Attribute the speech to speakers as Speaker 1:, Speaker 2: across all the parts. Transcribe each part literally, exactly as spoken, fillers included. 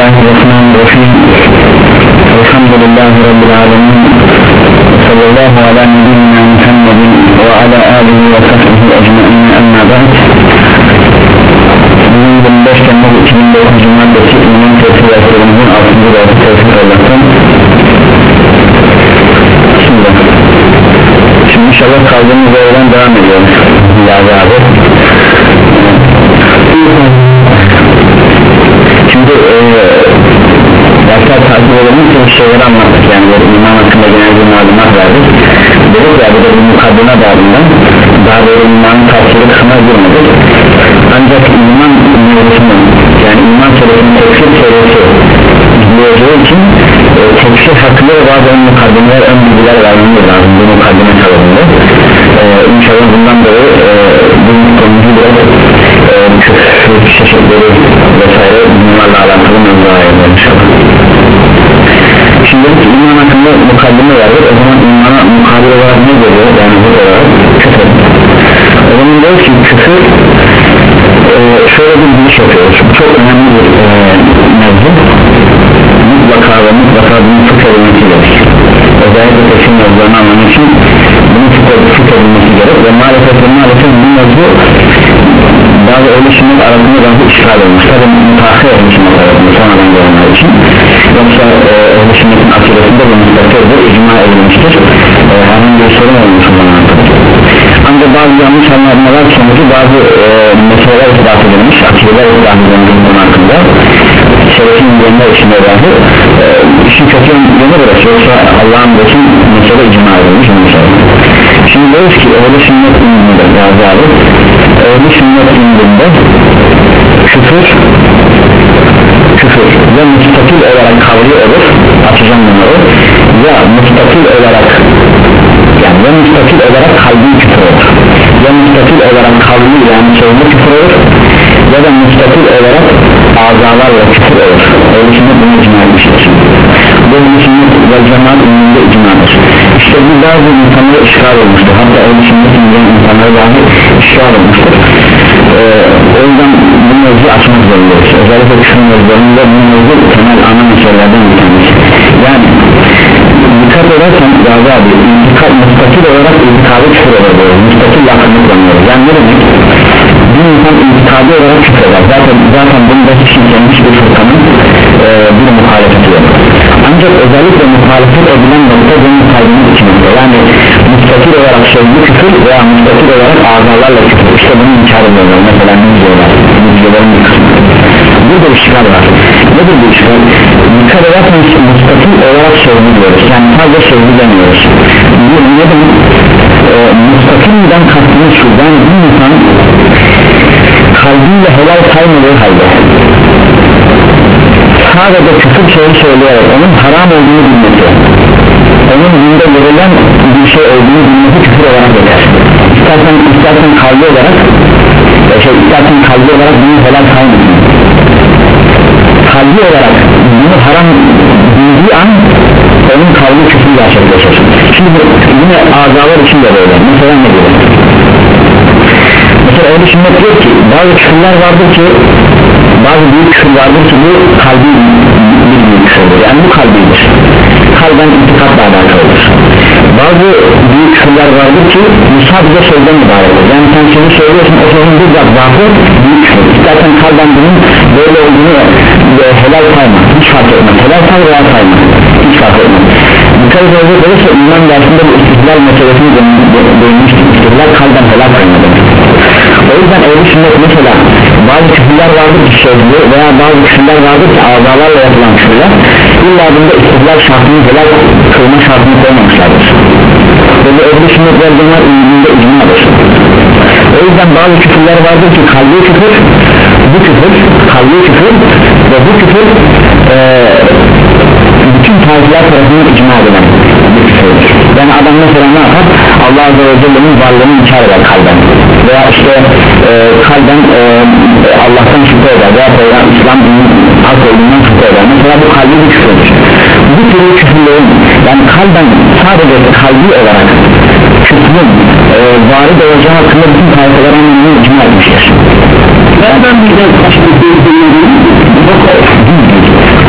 Speaker 1: Bismillahirrahmanirrahim. Elhamdülillahi Rabbil alemin. Sallallahu ala nebiyyina Muhammedin ve ala alihi ve sahbihi ecmaîn. Amma ba'd. Bugün yirmi beş Temmuz iki bin dokuz Cumartesi İmam Tevfik Yasir'imizin altıncı dersi Tevfik Allah'tan. Şimdi Şimdi inşallah kaldığımız yerden devam ediyoruz. Yani abi Şimdi dersler takip edelim ki şeyleri anlattık, yani iman hakkında genel bir malumat verdik. Dedik ya burada bir mukaddime bağımından daha böyle imanın tavsiye kısmına girmedik. Ancak iman mevzusunu, yani iman kelimesinin tekfir serisi izleyeceği için e, tekfir hakkında bazı ön mukaddimeler, ön bilgiler vermemiz lazım bu mukaddime çalımında. e, İnşallah bundan dolayı e, bu konuyu biraz e, küfür çeşitleri vesaire bunlarla alakalı mevzuaya yapalım inşallah. Şimdi iman hakkında mukaddime verdik. O zaman imana mukabil olarak ne geliyor? Yani bu olarak küfür. O zaman diyor ki küfür e, şöyle bir giriş yapıyoruz. Çok önemli bir e, mevzu. Mutlaka ve mutlaka bunun fıkh edilmesi gerek. Özellikle tekfir mevzularını anlamak için bunun fıkh edilmesi gerek ve maalesef ve maalesef bu mevzu bazı öyle sünnet arasında bazı işgal olmuş. Tabi mutahhir olmuş arasında sonradan gelenler için. Yoksa e, öyle sünnetin akidesinde bu müstakildir, icma edilmiştir. E, herhangi bir sorun olmuş o zaman. Ancak bazı yanlış anlamalar sonucu bazı e, meseleler ispat edilmiş, akideler ispat edilmiş bunun hakkında. Şerefin üzerinde işine dahi e, işin kötü yönü burası, yoksa Allah'ın için mesele icma edilmiş mesela. Şimdi diyoruz ki öyle sünnet indinde bazı abi öyle sünnet indinde küfür küfür ya müstakil olarak kavli olur, açacağım bunları, ya müstakil olarak yani ya müstakil olarak kalbi küfür olur, ya müstakil olarak kavli yani sözlü küfür olur, ya da müstakil olarak azalarla küfür olur. Öyle sünnet bunu icma etmiştir. Bu sünnet ve cemaat ünlüğünde icmadır. İşte bu bazı insanlara işgal olmuştur. Hatta öyle sünnet ünlüğünde insanlara bazı işgal olmuştur. Ee, o yüzden bu mevzu açmak zorundayız. Özellikle küfür mevzularında bu mevzu temel ana meselelerden bir tanesi. Yani dikkat edersen bazı abi intikal, müstakil olarak intikalı küfür oluyor. Müstakil yakınlık kullanıyoruz. Yani ne demek? Bir insan intikali olarak küfür eder. Zaten, zaten bunda hiç kimsenin bir fırkanın e, bir muhalefeti yok. Ancak özellikle muhalefet edilen nokta bunun kalbinin içinde. Yani müstakil olarak sözlü küfür veya müstakil olarak azalarla küfür. İşte bunu inkar ediyorlar. Mesela müziyorlar. Müziyorların bir kısmı. Burada işgal var. Nedir bu işgal? Dikkat edersen müstakil olarak sözlü diyoruz. Yani sadece sözlü demiyoruz. Bu ne demek? E, müstakilden kastımız şu. Yani bir insan kalbiyle helal saymadığı halde sadece küfür şeyi söyleyerek onun haram olduğunu bilmesi, onun dinde verilen bir şey olduğunu bilmesi küfür olarak eder. İstersen, istersen kalbi olarak şey, istersen kalbi olarak bunu helal saymasın, kalbi olarak bunu haram bildiği an onun kalbi küfür gerçekleşir. Şimdi yine azalar için de böyle. Mesela ne gibi? Mesela öyle sünnet diyor ki bazı küfürler vardır ki bazı büyük küfür vardır ki bu kalbi bir büyük küfürdür, yani bu kalbidir, kalben itikatla alakalıdır. Bazı büyük küfürler vardır ki bu sadece sözden ibarettir, yani sen seni söylüyorsun o sözün bir zaafı büyük küfür. İstersen kalben bunun böyle olduğunu e, helal sayma, hiç fark etmez, helal say veya sayma, hiç fark etmez. Dikkat edecek olursa iman dersinde bu istihlal meselesini değinmiştik. İstihlal kalben helal saymadır. O yüzden öyle sünnet mesela bazı küfürler vardır ki sözlü veya bazı küfürler vardır ki azalarla yapılan küfürler, illa bunda istihlal şartını helal kılma şartını koymamışlardır. Ve bu öyle sünnetler bunlar ünlüğünde icmadır. O yüzden bazı küfürler vardır ki kalbi küfür, bu küfür, kalbi küfür ve bu küfür ee, bütün tarihler tarafından icma edilen bir küfürdür. Yani adam mesela ne yapar? Allah Azze ve Celle'nin varlığını inkar eder kalben, veya işte e, kalben e, Allah'tan şüphe eder veya Peygamber İslam dinin hak olduğundan şüphe eder. Mesela bu kalbi bir küfürdür. Bu tür küfürlerin, yani kalben sadece kalbi olarak küfrün e, varid olacağı hakkında bütün tarihler anlamını icma etmiştir. Nereden bir de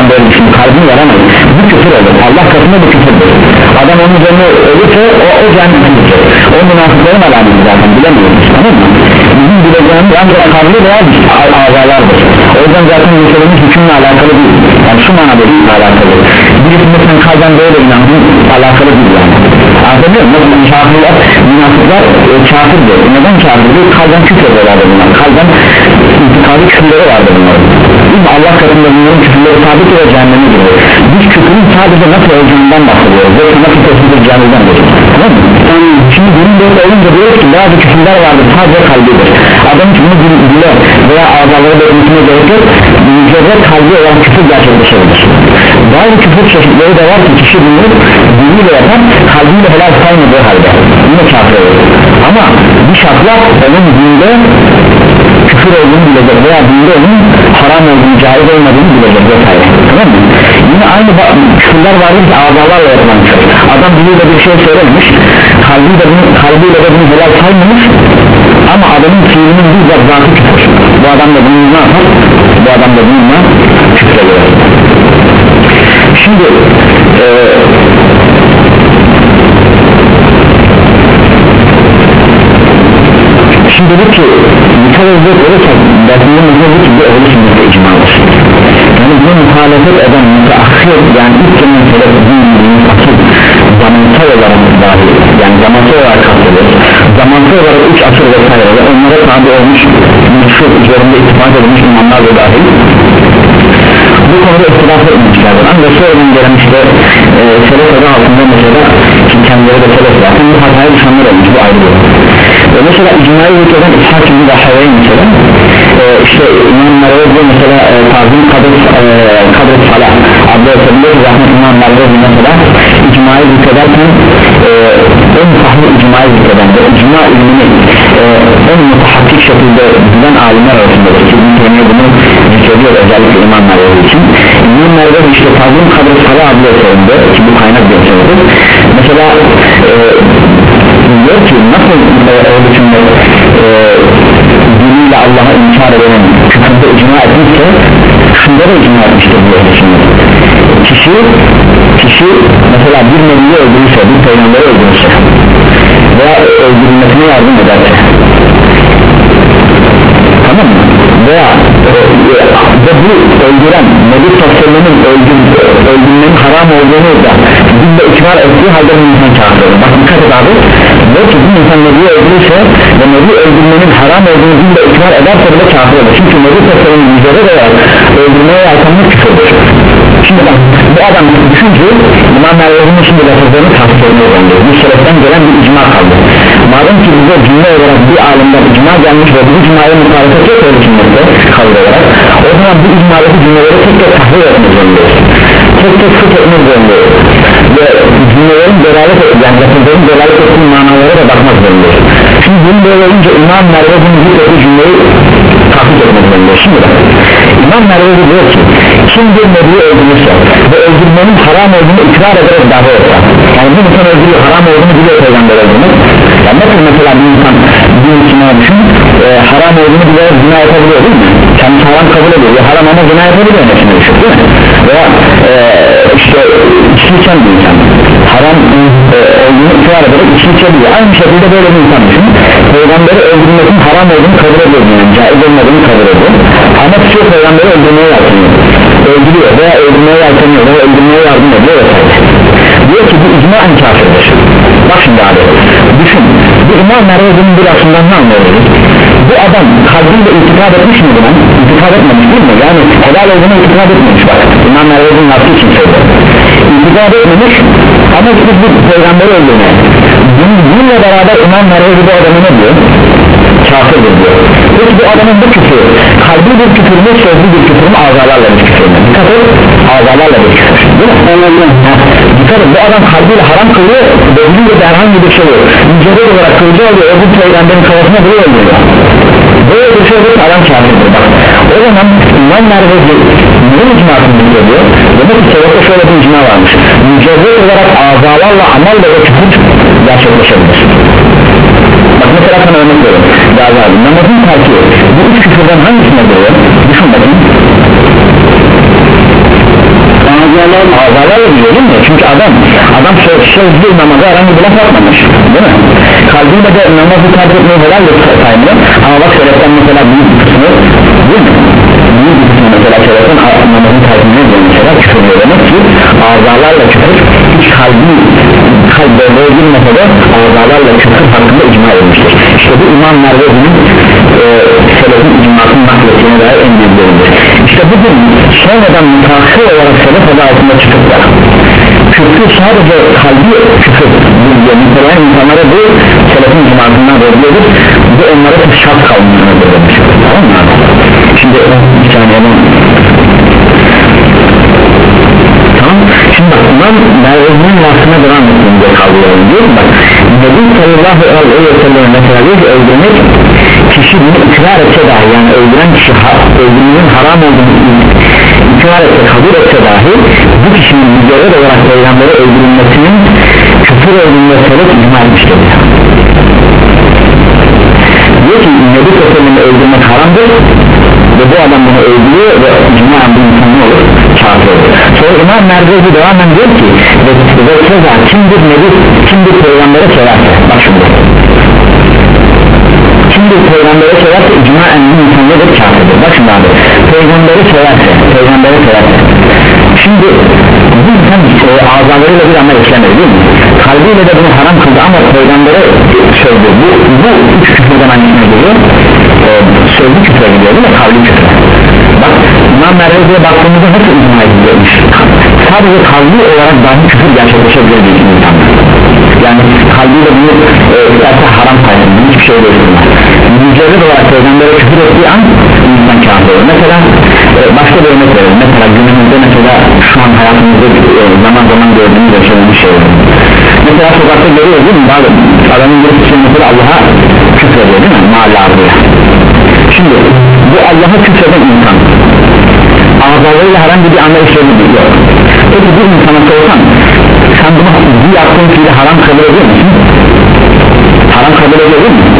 Speaker 1: adam böyle düşünür, kalbini yaramayın, bu küfür olur, Allah katında bu küfürdür. Adam onun üzerine ölürse o, o cennetlidir, o münafıkların alameti zaten bilemiyoruz, tamam mı? Bizim bileceğimiz ancak kalbi veya azalardır. O yüzden zaten meselenin hükümle alakalı değil, yani şu manada değil alakalı. Birisinde sen kalben böyle inandın, alakalı değil yani. Anladın mı? Mesela kafirler, münafıklar e, kafirdir. Neden kafirdir? Kalben küfür ediyorlardı bunlar. Kalben intikali küfürleri vardı bunların. Değil mi? Allah katında bunların küfürleri sabit ve cehenneme giriyor. Biz küfürün sadece nasıl olacağından bahsediyoruz. Yoksa nasıl tespiteceğimizden diyoruz. Tamam mı? Şimdi bunun böyle olunca diyoruz ki bazı küfürler vardır, sadece kalbidir. Adam hiç bunu dile veya azaları belirtmesine gerek yok. Mücerret kalbi olan küfür gerçekleşebilir. Bazı küfür çeşitleri de var ki kişi bunu diliyle yapar, kalbiyle helal saymadığı halde yine kafir olur. Ama bir şartla onun dinde küfür olduğunu bilecek veya dinde onun haram olduğunu, caiz olmadığını bilecek vesaire. Tamam mı? Yine aynı küfürler vardır ki azalarla yapılan küfür. Adam diliyle bir şey söylemiş, kalbiyle bunu, kalbiyle de bunu helal saymamış, ama adamın fiilinin bizzat zatı küfür. Bu adam da bunu ne yapar? Bu adam da bununla küfür ediyor. Şimdi e, şimdi dedik ki dikkat edecek olursak dersinde mesela ki bu öyle sünnette icmadır. Yani buna muhalefet eden müteahhir, yani ilk kemen sebep dinlediğimiz asıl zamansal olarak dahi, yani zamansal olarak kastediyor, zamansal olarak üç asır vesaire onlara tabi olmuş meşhur üzerinde ittifak edilmiş imamlar da dahil bu konuda ihtilaf etmişlerdir. Ancak sonradan gelen işte e, selef adı altında mesela ki kendileri de selef zaten bu hataya düşenler olmuş, bu ayrı olur. E, mesela icmai hükmeden İshak ibn Rahevey mesela e, işte İmam Mervezi mesela e, Tazim Kadir e, Kadir Salah adlı eserinde Rahmet İmam Mervezi mesela icmai hükmederken e, en sahih icmai hükmeden ve icma ilmini e, en mutahakkik şekilde bilen alimler arasındadır ki bu konuya bunu zikrediyor özellikle İmam Mervezi için. İmam Mervezi işte Tazim Kadir Salah adlı eserinde ki bu kaynak bir eserdir mesela e, diyor ki nasıl öyle cümle e, diniyle Allah'a inkar edenin küfürde icma etmişse şunda da icma etmiştir diyor şimdi. Kişi, kişi mesela bir nebiyi öldürürse, bir peygamberi öldürürse veya öldürülmesine yardım ederse, tamam mı? Veya e, e, bu öldüren Nebi Sallallahu öldür, öldürmenin haram olduğunu da dille ikrar ettiği halde bir insan çağırıyor. Bak dikkat et abi, diyor ki bir insan Nebi'yi öldürürse ve Nebi öldürmenin haram olduğunu dille ikrar ederse bile çağırıyor. Çünkü Nebi Sallallahu yüzleri de öldürmeye yeltenmek küfürdür. Şimdi bak bu adam düşünce İmam Mervezi'nin şimdi lafızlarını tahsis etmeye öğrendi. Bu sebepten gelen bir icma kaldı. Madem ki bize cümle olarak bir alimden icma gelmiş ve bu icmaya muhalefet yok öyle cümlede kavga olarak, o zaman bu icmadaki cümleleri tek tek tahsil etmek zorundayız. Tek tek sık etmek zorundayız. Ve cümlelerin delalet yani lafızların delalet ettiği manalara da bakmak zorundayız. Şimdi bunu böyle olunca İmam Mervezi'nin bu cümleyi tahsis etmek zorundayız. Şimdi bak İmam Mervezi diyor ki kim bir nebiyi öldürürse ve öldürmenin haram olduğunu ikrar ederek dava etsa, yani bir insan öldürüyor haram olduğunu biliyor peygamber öldürmek, yani nasıl mesela bir insan bir insana düşün e, haram olduğunu bilerek zina yapabiliyor değil mi? Kendisi haram kabul ediyor ya haram ama zina yapabiliyor nesine düşün değil mi? Veya e, işte içki içen bir insan haram e, olduğunu ikrar ederek içki içebiliyor. Aynı şekilde böyle bir insan düşün peygamberi öldürmesinin haram olduğunu kabul ediyor, yani caiz olmadığını kabul ediyor ama tutuyor peygamberi öldürmeye yelteniyor, öldürüyor veya öldürmeye yelteniyor veya öldürmeye yardım ediyor vesaire. Diyor ki bu icmaen kafirdir. Bak şimdi abi düşün, bu İmam Mervezi'nin bir lafından ne anlıyoruz? Bu adam kalbiyle itikad etmiş mi buna? İtikad etmemiş değil mi? Yani helal olduğunu itikad etmemiş bak. İmam Mervezi'nin lafı için söylüyor. İtikad etmemiş ama siz bu peygamberi öldürmeye. Bununla beraber İmam Mervezi bu adamı ne diyor? Kafirdir diyor. Peki bu adamın bu küfür kalbi bir küfür mü, sözlü bir küfür mü, azalarla bir küfür mü? Dikkat et, azalarla bir küfür değil mi? Anladım. Dikkat et, bu adam kalbiyle haram kılıyor, belirli de herhangi bir şey yok, mücerred olarak kılıcı oluyor, öbür peygamberin kafasına buraya oluyor. Böyle bir şey olursa adam kafirdir bak. O zaman İmam Mervezi neyin icmasını biliyor? Demek ki sebepte şöyle bir icma varmış, mücerred olarak azalarla amelle ve küfür gerçekleşebilir. Bak mesela sana örnek veriyorum daha daha namazın terki bu üç küfürden hangisine göre düşün bakayım azalarla gidiyor değil mi? Çünkü adam adam sözlü namazı herhangi bir laf atmamış değil mi? Kalbiyle de namazı kabul etmeyi helal saymıyor ama bak şereften mesela büyük bir kısmı değil mi? Büyük bir kısmı mesela şereften namazın kalbine ediyor mesela küfür diyor demek ki azalarla küfür hiç kalbi kalbe girmese de azalarla küfür hakkında icma edilmiştir. İşte bu İmam Mervezi'nin e, selefin icmasının nakletine dair en büyük bölümdür. İşte bugün sonradan müteahhir olarak selef adı altında çıkıp da küfür sadece kalbi küfür diye niteleyen insanlara bu selefin icmasından veriliyordur. Bu onlara bir şart kalmışsınız demiş. Tamam mı? Şimdi bir saniye ben tamam. Şimdi bak İmam Mervezi'nin vasfına devam ettiğinde kalıyor diyor bak Nebi sallallahu aleyhi ve sellem mesela diyor ki öldürmek kişi bunu ikrar etse dahi yani öldüren kişi öldürmenin haram olduğunu ikrar etse kabul etse dahi bu kişinin mücerred olarak peygamberi öldürülmesinin küfür olduğunda sebep icma etmiştir diyor ki Nebi sallallahu aleyhi ve sellem'i öldürmek haramdır ve bu adam bunu öldürüyor ve icmaen bu insan ne olur? Kafir olur. Sonra İmam Mervezi devamen diyor ki ve keza kimdir nebi kimdir peygambere severse bak şimdi kimdir peygambere severse icmaen bu insan nedir? Kafirdir. Bak şimdi abi peygambere severse peygambere severse şimdi bu insan e, azalarıyla bir amel işlemedi değil mi? Kalbiyle de bunu haram kıldı ama peygambere söyledi bu, bu üç küfürden hangisine geliyor? E, sözlü küfre gidiyor değil mi? Kalbi küfre. Bak İmam Mervezi'ye baktığımızda nasıl icma ediliyormuş? Sadece kalbi olarak dahi küfür gerçekleşebilir bir insan. Yani kalbiyle bunu e, isterse haram sayılır, hiçbir şey değiştirmez. Mücerred olarak peygambere küfür ettiği an insan kafir olur. Mesela e, başka bir örnek verelim. Mesela günümüzde mesela şu an hayatımızda e, zaman zaman gördüğümüz yaşadığımız şey olur. Mesela sokakta görüyoruz değil mi? Bazı adamın bir kısmı mesela Allah'a küfür ediyor değil mi? Mahalle arzuya. Şimdi bu Allah'a küfreden insan azalarıyla herhangi bir amel işlemi yok. Peki bu insana sorsan sen bunu bu yaptığın fiili haram kabul ediyor musun? Haram kabul ediyor değil mi?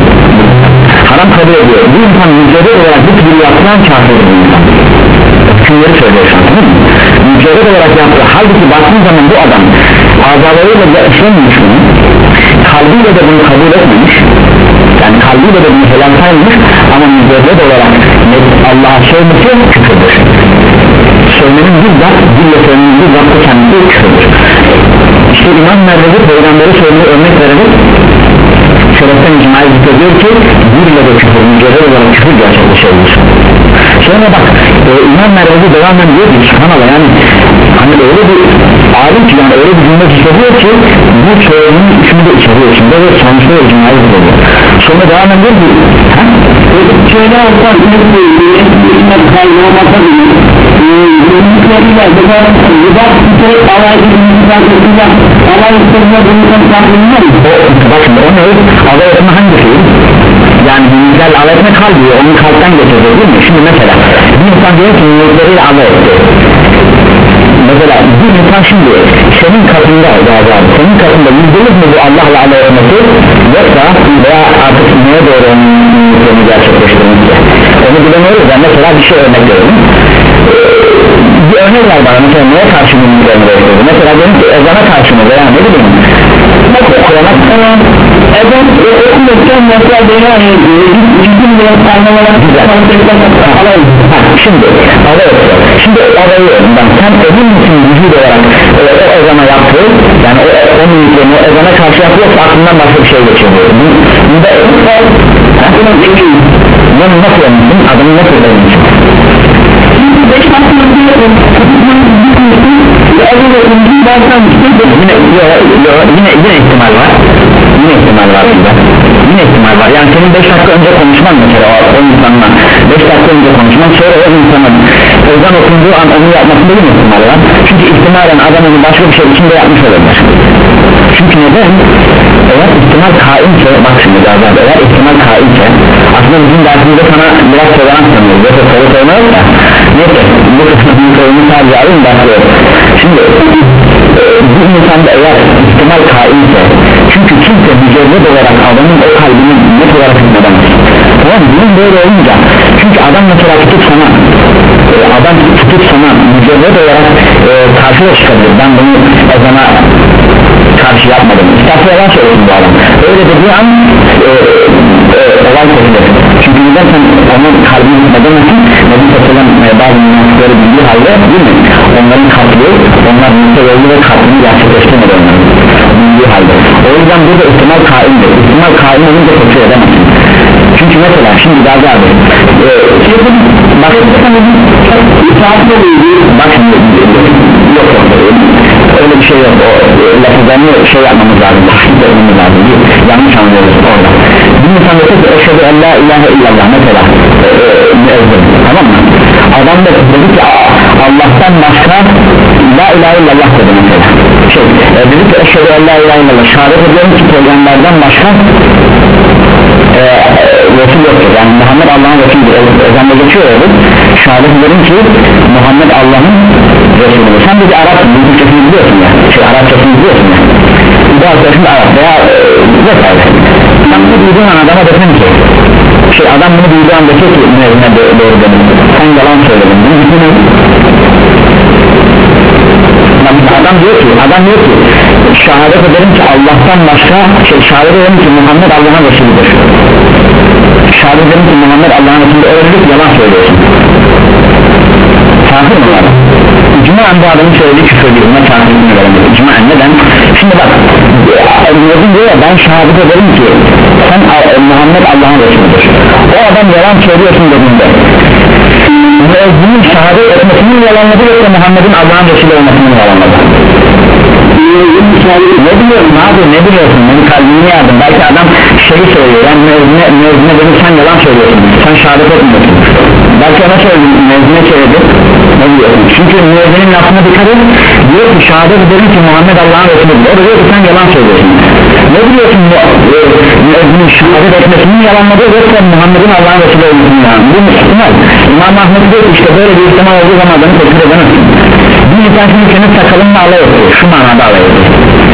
Speaker 1: Haram kabul ediyor. Bu insan mücerred olarak bu fiili yaptıran kafirdir bu insan. Kimleri söylüyor şu an değil mi? Mücerred olarak yaptı. Halbuki baktığın zaman bu adam azalarıyla da işlememiş bunu, kalbiyle de bunu kabul etmemiş, yani kalbiyle de bunu helal saymış ama mücerred olarak Allah'a söylemesi küfürdür. Söylemenin bir zat, dille söylemenin bir zat da kendisi küfürdür. İşte İmam Mervezi peygamberi söylediği örnek vererek şereften icmayı zikrediyor ki dille de küfür, mücerred olarak küfür gerçekleşebilir. Sonra bak e, İmam Mervezi devamen diyor ki subhanallah yani hani öyle bir alim ki yani öyle bir cümle zikrediyor ki bu söylemenin üçünü de içeriyor içinde ve sonuçta icmayı zikrediyor. Sonra devamen diyor ki şöyle olsa ünlükle kaybolmasa bile ünlükleriyle rıbat tutup alay edilmişler alay ettirme bunun sahibinden bak şimdi o ne? Alay etme hangisi? Yani ünlüklerle alay etme kalbiyor onu kalpten getiriyor değil mi? Şimdi mesela bir insan diyor ki ünlükleriyle alay etti mesela bir insan şimdi senin katında senin katında yüzdelik mi bu Allah'la alay etmesi yoksa veya artık neye doğru onun ünlüklerini gerçekleştirmesi onu bilemiyoruz ya mesela bir şey örnek verelim bir örnek var bana mesela neye karşı ünlüklerini gösteriyor mesela benim ki ezana karşı mı veya ne bileyim Kur'an'a ezan okunurken mesela beni anlıyor ciddi bir anlamalar güzel şimdi alay ediyor şimdi alayı ben sen emin misin vücut olarak e, o ezana yaptığı yani o, o ünlüklerini o ezana karşı yapıyorsa aklından başka bir şey geçiyor bunda emin var aklına zengin bunu nasıl eminsin adamı nasıl eminsin beş hakkında yine, yine, yine ihtimal var yine ihtimal var burada yine ihtimal var yani senin beş dakika önce konuşman mesela o, o insanla beş dakika önce konuşman sonra o insanın ezan okunduğu an onu yapmasında yine ihtimal var çünkü ihtimalen adam onu başka bir şey içinde yapmış olabilir çünkü neden eğer ihtimal kaimse bak şimdi daha daha eğer ihtimal kaimse aslında bizim dersimizde sana biraz tolerans tanıyoruz yoksa soru sormayız da neyse bu kısmının sorunu sadece alayım başlıyorum şimdi e, bu insanda eğer ihtimal kaimse çünkü kimse mücerred olarak adamın o kalbini net olarak hükmedemez tamam mı? Bunun böyle olunca çünkü adam mesela tutup sana e, adam tutup sana mücerred olarak e, karşı da çıkabilir. Ben bunu ezana karşı yapmadım, isterse yalan söylesin bu adam. Öyle dediği an e, e, olay koyulur. Çünkü neden sen onun kalbini gitmedemezsin? Nebi Sallam e, bazı münafıkları bildiği halde değil mi? Onların kalbi, onlar mutlu ve kalbini gerçekleştirmedi onların bildiği halde. O yüzden burada ihtimal kaimdir. İhtimal kaim olunca kontrol edemezsin. Çünkü mesela şimdi daha da abi e, bak bak şimdi yok yok öyle bir şey yok, o lafızlarını şey yapmamız lazım, tahkik etmemiz lazım, yanlış anlıyoruz orada. Bir insan da ki eşhedü en la ilahe illallah mesela e, e, müezzin, tamam mı? Adam da dedi ki Allah'tan başka la ilahe illallah dedi mesela şey, e, dedi ki eşhedü en la ilahe illallah, şehadet ediyorum ki peygamberden başka e, Resul yoktur, yani Muhammed Allah'ın Resulüdür. Ezanda geçiyor öyle, şehadet ederim ki Muhammed Allah'ın Resulüdür. Sen de bir Arap'sın, bu Türkçesini biliyorsun ya, şey Arapçasını biliyorsun ya, bu arkadaşın da Arap veya e, vesaire. Sen bunu duyduğun an adama desen ki şey, adam bunu duyduğu an dese ki ne doğru dedim, sen yalan söyledin, bunu bütün adam diyor ki, adam diyor ki şehadet ederim ki Allah'tan başka şey, şehadet ederim ki Muhammed Allah'ın Resulüdür. Şehadet ederim ki Muhammed Allah'ın Resulüdür, öyle bir yalan söylüyorsun. Kafir mi var? İcmaen bu adamın söylediği küfür değil, buna kafirliğini veremedim. İcmaen neden? Şimdi bak, Müezzin diyor ya, ben şehadet ederim ki sen Muhammed Allah'ın Resulüdür. O adam yalan söylüyorsun dediğinde Müezzinin şehadet etmesinin yalanladı yoksa Muhammed'in Allah'ın Resulü olmasının yalanladı. Ne biliyorsun abi, ne biliyorsun, benim kalbimi yardım. Belki adam şeyi söylüyor, yani müezzine, müezzine dedi sen yalan söylüyorsun, sen şehadet etmiyorsun. Belki ona söyledi, müezzine söyledi, ne diyorsun? Çünkü müezzinin lafına dikkat et, diyor ki şehadet ederim ki Muhammed Allah'ın Resulüdür. O da diyor ki sen yalan söylüyorsun. Ne biliyorsun bu e, müezzinin şehadet etmesinin yalanladığı yoksa Muhammed'in Allah'ın Resulü olmasının yalanladığı. Bu ihtimal. İmam Ahmet diyor ki işte böyle bir ihtimal olduğu zaman adamı tekrar edemezsin. Bir insan şimdi senin sakalınla alay ediyor, şu manada alay ediyor.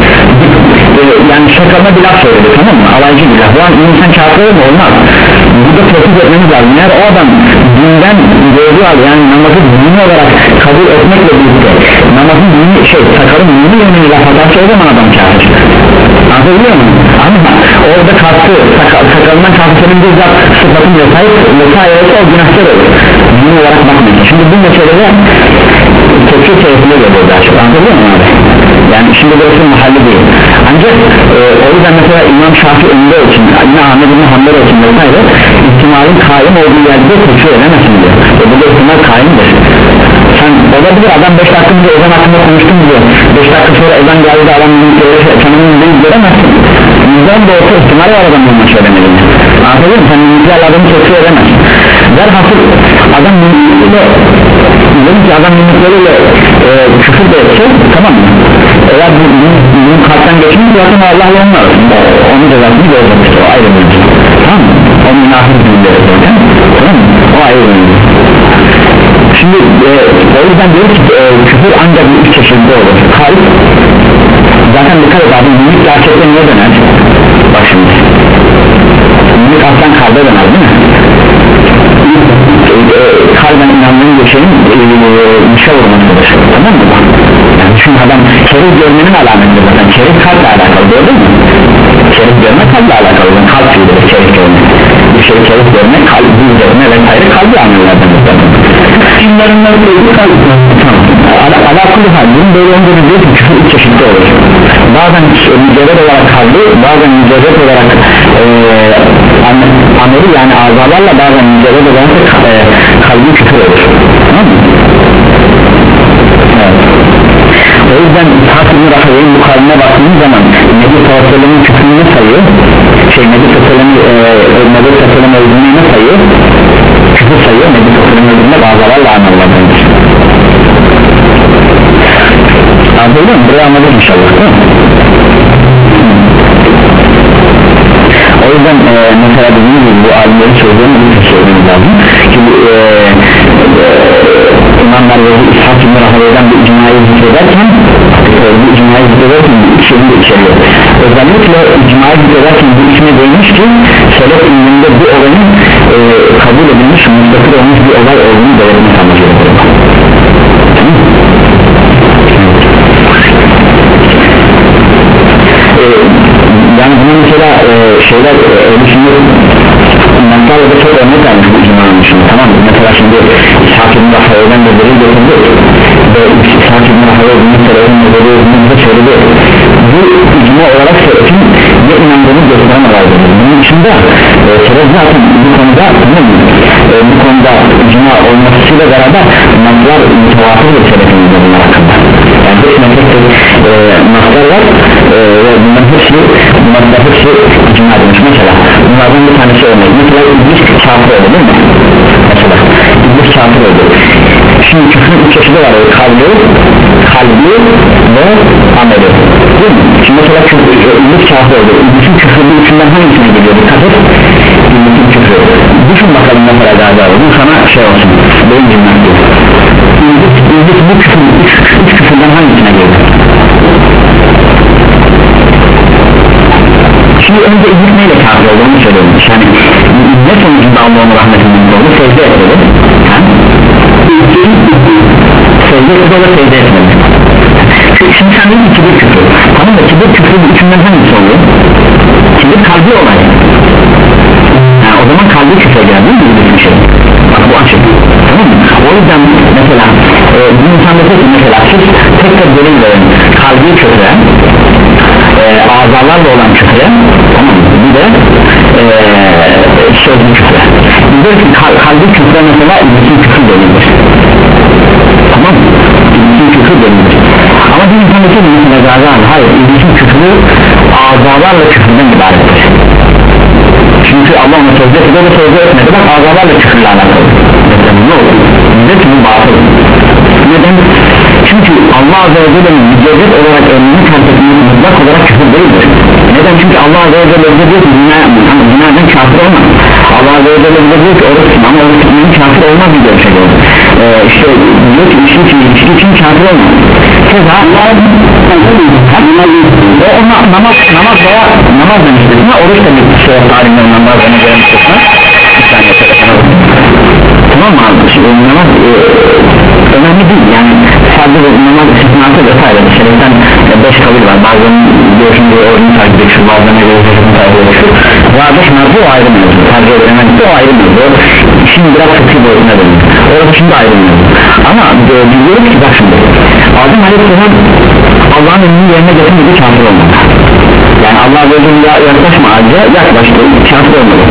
Speaker 1: Yani sakalına bir laf söyledi, tamam mı? Alaycı bir laf. Bu an insan çarpıyor mu? Olmaz. Burada tehdit etmemiz lazım. Eğer o adam dinden gördüğü halde, yani namazı dini olarak kabul etmekle birlikte namazın dini şey, sakalın dini yönüyle laf atarsa o zaman adam çarpır. Anlatabiliyor muyum? Ama orada kalktı, sakal, sakalından kalktı senin bir zat sıfatın vesaire vesaire olsa o günahkar olur. Dini olarak bakmayın. Şimdi bu meselede tepki sayesinde geliyor daha çok. Anlatabiliyor muyum abi? Yani şimdi burası mahalle değil. Ancak e, o yüzden mesela İmam Şafii önünde olsun, yine Ahmet İbni Hanbel olsun vesaire ihtimalin kaim olduğu yerde tepki edemezsin diyor. E burada ihtimal kaimdir. Sen olabilir, adam beş dakika önce ezan hakkında konuştum diyor, beş dakika sonra ezan geldi de adam mümkünleri tanımını değil göremezsin. Yüzden de olsa ihtimal var adamın bunu söylemediğini. Anladın mı? Sen mümkünlerle adamı tepki edemezsin. Derhasıl adam mümkünleriyle diyelim ki adam mümkünleriyle e, küfür de etse, tamam mı? Eğer bu bunun kalpten geçmiş zaten Allah'la onun arasında onun cezasını görecektir, o ayrı bir şey. Tamam mı? O münafık değildir zaten, tamam mı? O ayrı bir şey. Şimdi e, o yüzden diyoruz ki e, küfür ancak bir üç çeşitli olur. Kalp zaten dikkat et abi, mümkün gerçekten niye döner? Bak şimdi mümkün aslan kalbe döner değil mi? E, e, kalben inanmanın geçenin dışa vurmasıdır, tamam mı? Yani çünkü adam kerif görmenin alametidir zaten, kerif kalple alakalı, gördün mü? Kerif görme kalple alakalı, kalp fiilidir kerif görme. Bir şeyi kerif görme, kalbi üzerine vesaire kalbi anlıyorlardan zaten. Kimlerinden söylediği kalbi. Tamam. Alakalı hal, bunun böyle önce bir diyor ki küfür üç çeşitli olur. Bazen mücerred olarak kalbi, bazen mücerred olarak e, ameli yani azalarla, bazen mücerred olarak e, kalbi küfür olur. Tamam mı? Evet. O yüzden Hakim-i Rahay'ın bu kavmine baktığımız zaman Nebi Sallallahu küfrünü sayıyor, şey Nebi Sallallahu öldüğünü sayıyor, küfür sayıyor, Nebi Sallallahu öldüğünde bazalarla anlarlardır. Anladın mı? Buraya anladık inşallah, değil mi? O yüzden e, mesela dediğim gibi bu alimlerin sözlerini bir söylememiz lazım. Şimdi e, e, İmamlar ve İshak İbn Rahay'dan bir icmayı zikrederken e, bu icmayı zikrederken bir şeyini de içeriyor. Özellikle icmayı zikrederken bu isme değmiş ki Selef ilminde bu olayın e, kabul edilmiş, müstakil olmuş bir olay olduğunu belirtmek amacıdır. Öğrenmede söyledi. Bu icma olarak söylesin ve inandığını gösteren olaydır. Bunun dışında e, sebep zaten bu konuda tamam mı? E, bu konuda icma olmasıyla beraber naslar mütevafır ve sebepimizde bunlar hakkında. Yani hepsine tek tek e, naslar var e, ve bunların hepsi bunların hepsi icma edilmiş. Mesela bunlardan bir tanesi örnek. Mesela iblis kafir oldu değil mi? Mesela iblis kafir oldu. Şimdi küfrün üç çeşidi var. Kalbi, kalbi ve ameli. Değil mi? Şimdi mesela iblis kafir oldu. İblisin küfrünün üçünden hangisine geliyor? Dikkat et. İblisin küfrü. Düşün bakalım mesela daha daha. Bu sana şey olsun. Benim cümlem diyor. İblis, iblis bu küfrün, üç, üç küfründen hangisine geliyor? Şimdi önce iblis neyle kafir oldu onu söylüyorum. Yani ne sonucunda Allah'ın rahmetinden oldu? Secde etmedi. Secde etmedi o da secde etmedi. Şimdi sen dedin kibir küfrü. Tamam da kibir küfrü bu üçünden hangisi oluyor? Kibir kalbi olay. Yani o zaman kalbi küfre geldi mi bir şey? Bak bu açık. Tamam mı? O yüzden mesela e, bir insan da tek mesela siz tek tek delil verin. Kalbi küfre e, azalarla olan küfre, tamam mı? Bir de e, sözlü küfre. Bir de kal, kalbi küfre mesela iblisin küfür delildir. Tamam mı? İblisin küfür delildir. Ama bir insan da tek mesela hayır iblisin küfrü azalarla küfürden ibarettir. Çünkü Allah onu sözde etmedi de sözde etmedi. Bak azalarla küfürle alakalı. Ne olur? Bize ki bu batıl. Neden? Çünkü Allah Azze ve Celle'nin mücerret olarak emrini terk etmesi mutlak olarak küfür değildir. Neden? Çünkü Allah Azze ve Celle bize diyor ki dünya yapmış ama dünyadan kafir olmaz. Allah Azze ve Celle bize diyor ki oruç tutma ama oruç tutmanın kafir olmaz diyor bir şey olur. Ee, işte diyor ki içki için, içki için kafir olmaz. Keza o ona namaz, namaz veya namaz demiştir. Oruç da bir şey tarihlerinden bazılarına göre müstesna. Bir saniye telefona bakın. Tamam mı abi? Şimdi, namaz e, önemli değil yani sadece namaz istisnası vesaire şeriften e, beş kabul var bazılarının görüşünde orucunu takip ediyor bazılarına göre sesini takip ediyor vardır mevzu o ayrı mevzu tercih edilen o ayrı mevzu şimdi biraz sıkı boyutuna dönüyor orası şimdi ayrı mevzu ama e, biliyoruz ki bak şimdi Adem Aleyhisselam Allah'ın emrini yerine getirmediği kafir olmadı yani Allah'a böyle yaklaşma ağaca yaklaştı kafir olmadı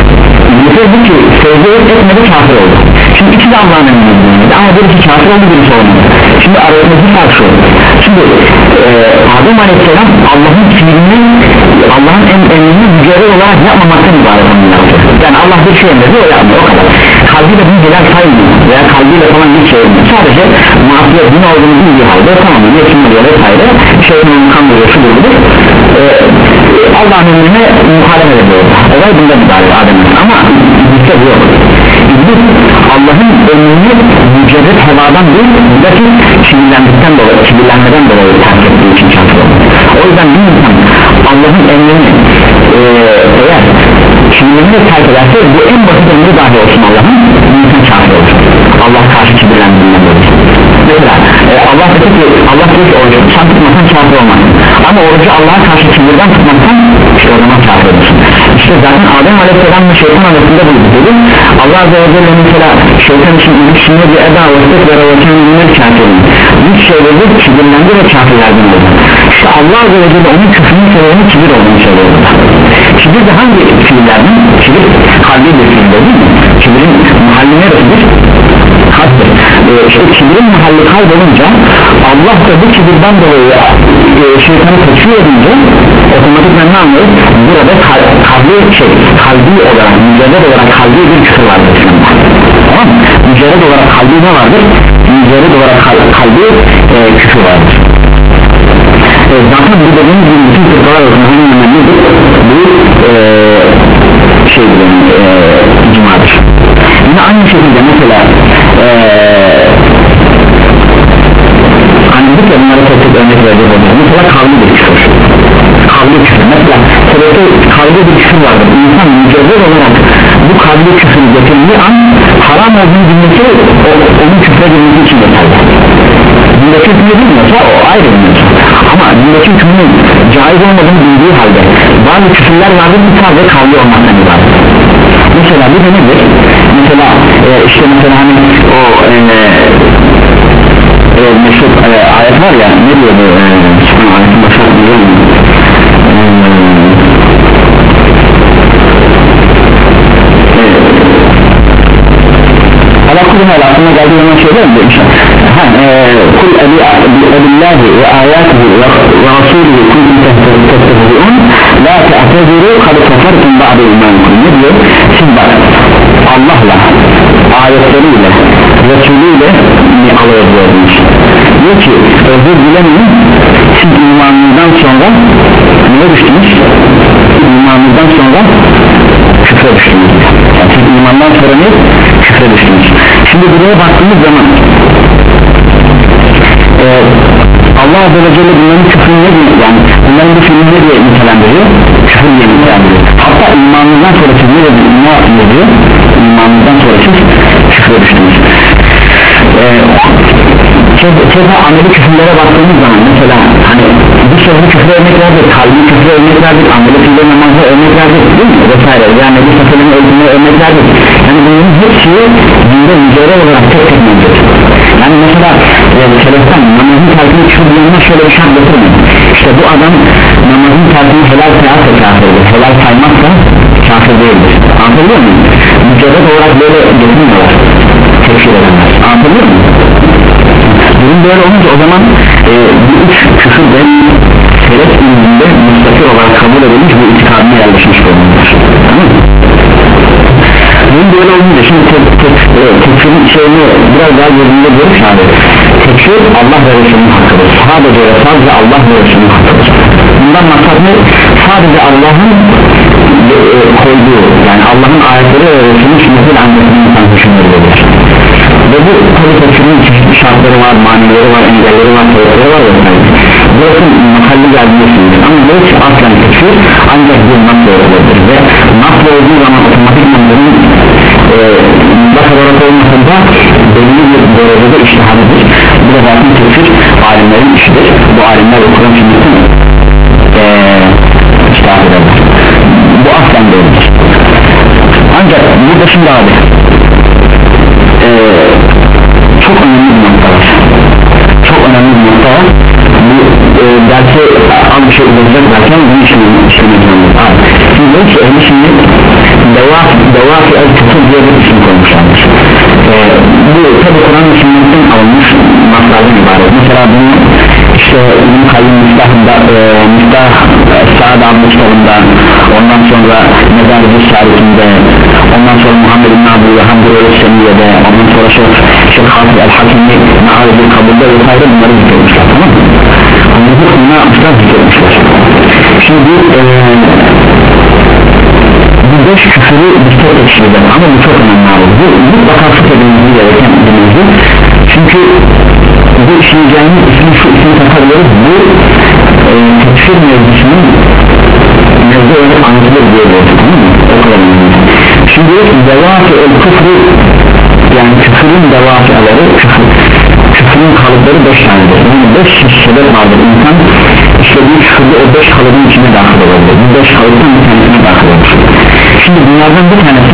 Speaker 1: Mesela ki sözde etmedi kafir oldu. Şimdi iki de Allah'ın emrinde ama birisi kafir oldu birisi olmadı. Şimdi aradaki fark şu. Şimdi e, Adem Aleyhisselam Allah'ın fiilini Allah'ın em, emrini mücerred olarak yapmamaktan ibaret yaptı. Yani Allah bir şey emredi o yapmıyor o kadar. Kalbiyle bunu helal saymıyor veya kalbiyle falan bir şey olmuyor. Sadece masiyet din olduğunu bildiği halde tamam mı? Yetinmeliyor vesaire şeyin kandırıyor şu durumdur. E, Allah'ın emrine muhalefet ediyor. Olay bundan ibaret Adem'in ama İblis'te bu yok. İblis Allah'ın emrini mücerred hevadan değil buradaki kibirlendikten dolayı kibirlenmeden dolayı terk ettiği için kafir oldu. O yüzden bir insan Allah'ın emrini e, eğer kibirlenmeyi terk ederse bu en basit emri dahi olsun Allah'ın bir insan kafir olur. Allah karşı kibirlendiğinden dolayı. Mesela e, Allah dedi ki Allah dedi ki orucu sen tutmasan kafir olmazsın ama orucu Allah'a karşı kibirden tutmaktan işte o zaman kafir olursun. İşte zaten Adem Aleyhisselam'la şeytan arasında bu dedi. Allah Azze ve Celle mesela şeytan için ilişkinde bir eda vasıf ve ravakan ünlüler kafirin. Üç şeyleri kibirlendi ve kafirlerden oldu. İşte Allah Azze ve Celle onun küfrünün sebebini kibir olduğunu söylüyor. Kibir de hangi fiillerden? Kibir kalbi bir fiil değil mi? Kibirin mahalli neresidir? Kalptir. Ee, işte kibirin mahalli kaybolunca Allah da bu kibirden dolayı e, şeytanı teşvik edince otomatikman ne anlıyoruz? Burada kal kalbi şey, kalbi olarak, mücerred olarak kalbi bir küfür vardır. Tamam mı? Mücerred olarak kalbi ne vardır? Mücerred olarak kal kalbi e, küfür vardır. E, zaten bu dediğimiz gibi bütün kırklar arasında hemen nedir? Bu e, şey diyelim, e, icmadır. Yine aynı şekilde mesela eee anladık ya bunlara tek tek örnek verecek olacak mesela kavli bir küfür kavli küfür mesela sebepte kavli bir küfür vardır insan mücevher olarak bu kavli küfür getirdiği an haram olduğunu bilmesi o, onun küfre girmesi için yeterli bundaki hükmü bilmiyorsa o ayrı bilmiyorsa ama bundaki hükmünün caiz olmadığını bildiği halde bazı küfürler vardır ki sadece kavli olmaktan ibaret mesela bir de nedir? Mesela e, işte mesela hani o e, e, meşhur e, ayet var ya, ne diyor bu e, ayetin başına diyor mu? Alakulun hala aklıma geldiği zaman söylerim de inşallah. Kul ebillahi ve ayatihi ve rasulihi kuntum tehtedi'un la te'tediru kad kafartum ba'de imankum. Ne diyor? Siz bak Allah'la, ayetleriyle, Resulüyle mi alay ediyorsunuz? Diyor ki özür dilemeyin, siz imanınızdan sonra neye düştünüz? İmanınızdan sonra küfre düştünüz. Yani siz imandan sonra ne? Küfre düştünüz. Şimdi buraya baktığımız zaman e, Allah Azze ve Celle bunların küfrünü ne diyor? Yani bunların bu filmi ne diye nitelendiriyor? Küfür diye nitelendiriyor. Hatta imanından sonra siz ne diyor? İmanından sonra siz küfre düştünüz. Keza ameli küfürlere baktığımız zaman mesela hani bir sözlü küfre örnek verdik, kalbi küfre örnek verdik, ameli fiile namazı örnek verdik değil mi? Vesaire yani bir seferin öldüğüne örnek verdik. Yani bunun hepsi dinde mücadele olarak tek tek mevcut. Yani mesela e, seleften namazın terkini küfür diyenler şöyle bir şey anlatırmıyor. İşte bu adam namazın terkini helal sayarsa kafirdir, helal saymazsa kafir değildir. Anlatabiliyor muyum? Mücadele olarak böyle getirmiyorlar, tekfir edenler. Anlatabiliyor muyum? Durum böyle olunca o zaman e, bu üç küfür de selef ilminde müstakil olarak kabul edilmiş, bu itikadına yerleşmiş olmalıdır. Tamam mı? Durum böyle olunca şimdi tek, tek, e, tekfirin şeyini biraz daha gözünde görüş abi. Tekfir Allah ve Resulünün hakkıdır. Sadece ve sadece Allah ve Resulünün hakkıdır. Bundan maksat ne? Sadece Allah'ın e, koyduğu, yani Allah'ın ayetleri ve Resulünün sünnetiyle ancak bir insan düşünülür. Ve bu tabi tekfirin çeşitli şartları var, manileri var, engelleri var, teorileri var vesaire. Burası mahalli geldiğindesindir ama bu ki aslen tekfir ancak bir nasıl olabilir ve nasıl olduğu zaman otomatik manların e, mutlak olarak olmasında belli bir derecede iştihadidir. Bu da zaten tekfir alimlerin işidir. Bu alimler de Kur'an sünnetin e, iştihad ederler. Bu aslen değildir. Ancak bu dışında abi Ee, çok önemli bir nokta var, çok önemli bir nokta var. Bu e, dersi az bir şey olacak derken bunu işlemek zorundayız. Şimdi diyor ki öyle şimdi devafi el-küfür diye bir isim koymuşlardır. Ee, bu tabi Kur'an-ı sünnetten alınmış maslardan ibaret. Mesela bunu işte İbn-i Kayyum Müstah'ında e, Müstah e, Sa'd al-Mustah'ında, ondan sonra Mezar-ı Şarik'inde, ondan sonra Muhammed İbn Abdü ve Hamdur Öğretmeniye'de, ondan sonra Şeyh Şeyh Hafız el-Hakim'i Ma'arif-i Kabul'da vesaire bunları zikretmişler, tamam mı? Onları bunu yapmışlar, zikretmişler. Şimdi bu e, bu beş küfürü biz çok ekşirden ama bu çok önemli abi. Bu mutlaka sık edilmesi gereken bir mevzu. Çünkü bu işleyeceğimiz ismi şu ismi takabiliriz. Bu e, tekfir mevzusunun mevzu öyle anlatılır diye diyoruz, tamam mı? O kadar önemli. Şimdi devafi el küfrü, yani küfürün devafiaları, küfür, küfürün kalıpları beş tanedir. Yani beş sebep vardır. İnsan işlediği küfürde o beş kalıbın içine dahil olabilir. Bu beş kalıbın bir tanesine dahil olur. Şimdi bunlardan bir tanesi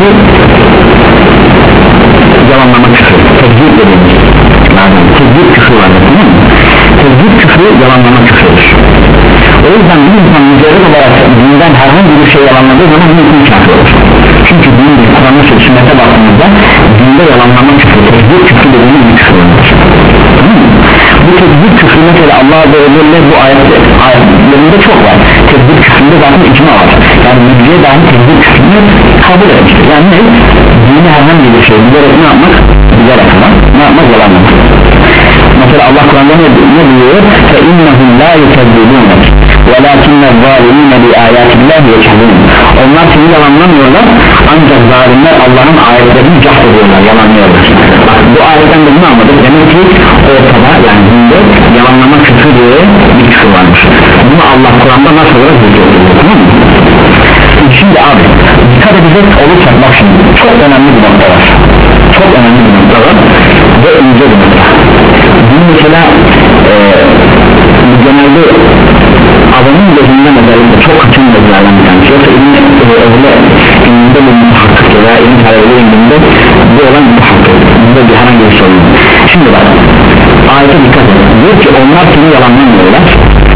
Speaker 1: yalanlama küfür, tekzip dediğimiz tekzip küfür vardır, tamam mı? Tekzip küfrü yalanlama küfürdür. O yüzden bir insan mücerred olarak dinden herhangi bir şey yalanladığı zaman bir insan kafir olur. Çünkü din bir Kur'an'a ve sünnete baktığımızda dinde yalanlama küfür, tekzip küfür dediğimiz bir küfür vardır. Tamam mı? Bu tekzip küfrü mesela Allah Azze ve Celle bu ayette, ayetlerinde çok var. Tekzip küfründe zaten icma var. Yani müdüye dahi tekzip küfrünü kabul etmiştir. Yani ne? Dini herhangi bir şey bilerek ne yapmak? Bilerek ama ne yapmak? Yalanlamak. Mesela Allah Kur'an'da ne, ne diyor? فَاِنَّهُمْ لَا يُكَذِّبُونَ وَلَاكِنَّ الظَّالِمِينَ بِآيَاتِ اللّٰهِ يَكَذِّبُونَ. Onlar seni yalanlamıyorlar ancak zalimler Allah'ın ayetlerini cahd ediyorlar, yalanlıyorlar. Bak bu ayetten de bunu anladık. Demek ki ortada, yani dinde yalanlama küfür diye bir küfür varmış. Bunu Allah Kur'an'da nasıl olarak zikrediyor, tamam mı? Şimdi abi dikkat edecek olursak bak şimdi çok önemli bir nokta var, çok önemli bir nokta var ve ince bir nokta. Bu mesela e, genelde adamın gözünden özellikle çok kaçın gözlerden bir tanesi. Yoksa ilimde öyle ilimde bu mutahakkık veya ilim talebeleri ilimde bu olan mutahakkık, bunda bir herhangi bir sorun. Şimdi bak ayete dikkat et, diyor ki onlar seni yalanlamıyorlar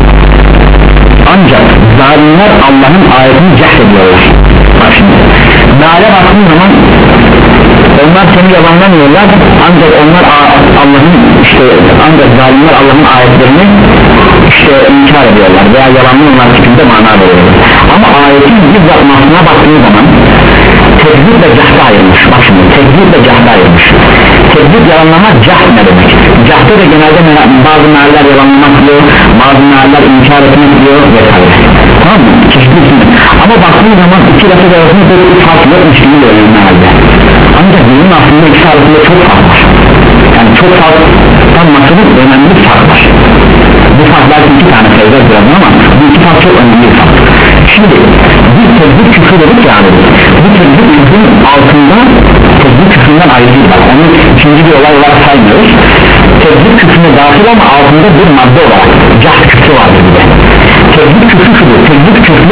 Speaker 1: ancak zalimler Allah'ın ayetini cehdediyorlar. Bak şimdi meale baktığın zaman onlar seni yalanlamıyorlar ancak onlar Allah'ın işte ancak zalimler Allah'ın ayetlerini işte inkar ediyorlar veya yalanlıyorlar şekilde mana veriyorlar. Ama ayetin bizzat manasına baktığın zaman tekzip ve cahda ayrılmış. Bak şimdi tekzip ve cahda ayrılmış. Tekzip yalanlamak, cahd ne demek? Cahda da genelde bazı mealler yalanlamak diyor, bazı mealler inkar etmek diyor vesaire. Tamam mı? Çeşitli isimler. Ama baktığın zaman iki lafız arasında böyle bir fark yokmuş gibi görüyor mealde. Ancak bunun aslında ikisi arasında çok fark var. Yani çok farktan maksadık önemli bir fark var. Bu fark belki iki tane sayacağız birazdan ama bu iki fark çok önemli bir fark. Şimdi bir tekzip küfür dedik yani bu tekzip küfürün altında tekzip küfüründen ayrı değil, bak onu ikinci bir olay olarak saymıyoruz. Tekzip küfrüne dahil ama altında bir madde olarak cahd küfrü vardır bir de. Tekzip küfrü şudur, tekzip küfrü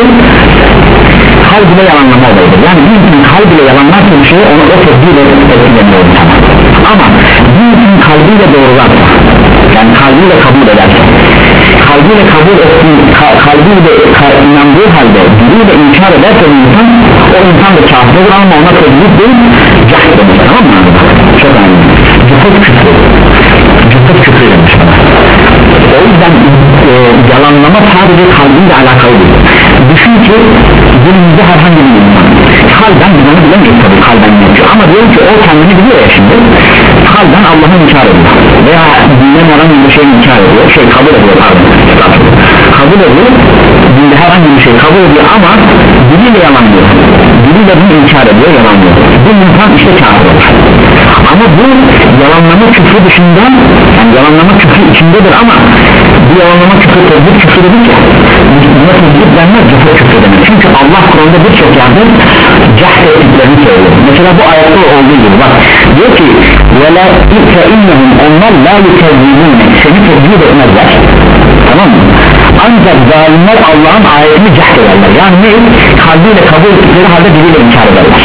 Speaker 1: kalb ile yalanlama olayıdır. Yani bir insan kalb ile yalanlarsa bir şeyi onu o tekziple etkilemiyor insana. Ama bir insan kalbiyle doğrularsa, yani kalbiyle kabul ederse, kalbiyle kabul ettiği, kalbiyle inandığı halde diliyle inkar ederse insan, o insan da kafir olur ama ona tekzip değil, cahd demiş, tamam mı? Çok önemli. Cüfet küfrü, cüfet küfrü demiş bana. O yüzden e, yalanlama sadece kalbiyle alakalı değil. Düşün ki günümüzde herhangi bir insan kalben biz onu bilemeyiz tabi kalben yapıyor ama diyor ki o kendini biliyor ya şimdi kalben Allah'ı inkar ediyor veya dine herhangi bir şey inkar ediyor şey kabul ediyor pardon kabul ediyor dinde herhangi bir şey kabul ediyor ama diliyle yalanlıyor diliyle bunu inkar ediyor yalanlıyor bu insan işte kafir olur. Ama bu yalanlama küfrü dışında yani yalanlama küfrü içindedir ama bu yalanlama küfrü tezgir küfrü dedik ya buna tezgir denmez cüfet küfrü demek çünkü Allah Kur'an'da birçok yerde cahd ettiklerini söylüyor. Mesela bu ayette olduğu gibi bak diyor ki وَلَا اِكَ اِنَّهُمْ onlar la yukezzibune seni tezgir etmezler tamam mı? Ancak zalimler Allah'ın ayetini cahd ederler yani ne? Kalbiyle kabul ettikleri halde diliyle inkar ederler.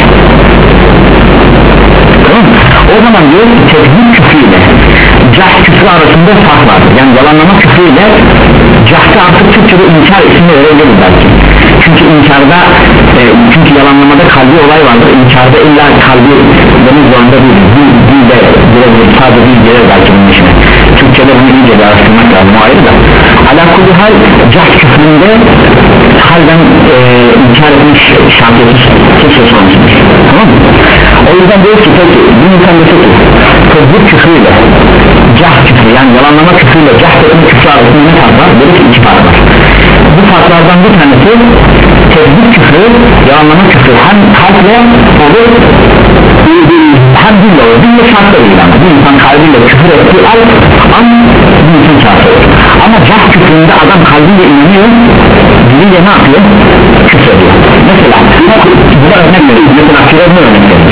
Speaker 1: Tamam mı? O zaman diyor ki tekzip küfrüyle cahd küfrü arasında fark vardır. Yani yalanlama küfrüyle cahd artık Türkçe'de inkar ismi verebiliriz belki. Çünkü inkarda e, çünkü yalanlamada kalbi olay vardır. İnkarda illa kalbi benim zorunda değil. Dil, dil de girebilir. Sadece dil girer belki bunun içine. Türkçe'de bunu iyice bir araştırmak lazım. O ayrı da. Alakalı hal cahd küfründe halden e, inkar etmiş şartı söz olmuştur. Tamam mı? O yüzden diyor ki peki bir insan da ki tezgir küfrüyle cahd küfrü yani yalanlama küfrüyle cahd etme küfrü arasında ne fark var? Dedi ki iki fark var. Bu farklardan bir tanesi tezgir küfrü yalanlama küfrü hem kalple olur hem dille olur. Dille şartla değil ama bir insan kalbiyle küfür ettiği al an bir insan kafir olur. Ama cahd küfründe adam kalbiyle inanıyor diliyle ne yapıyor? Küfür ediyor. Mesela buna örnek veriyor. Mesela Firavun'a örnek veriyor.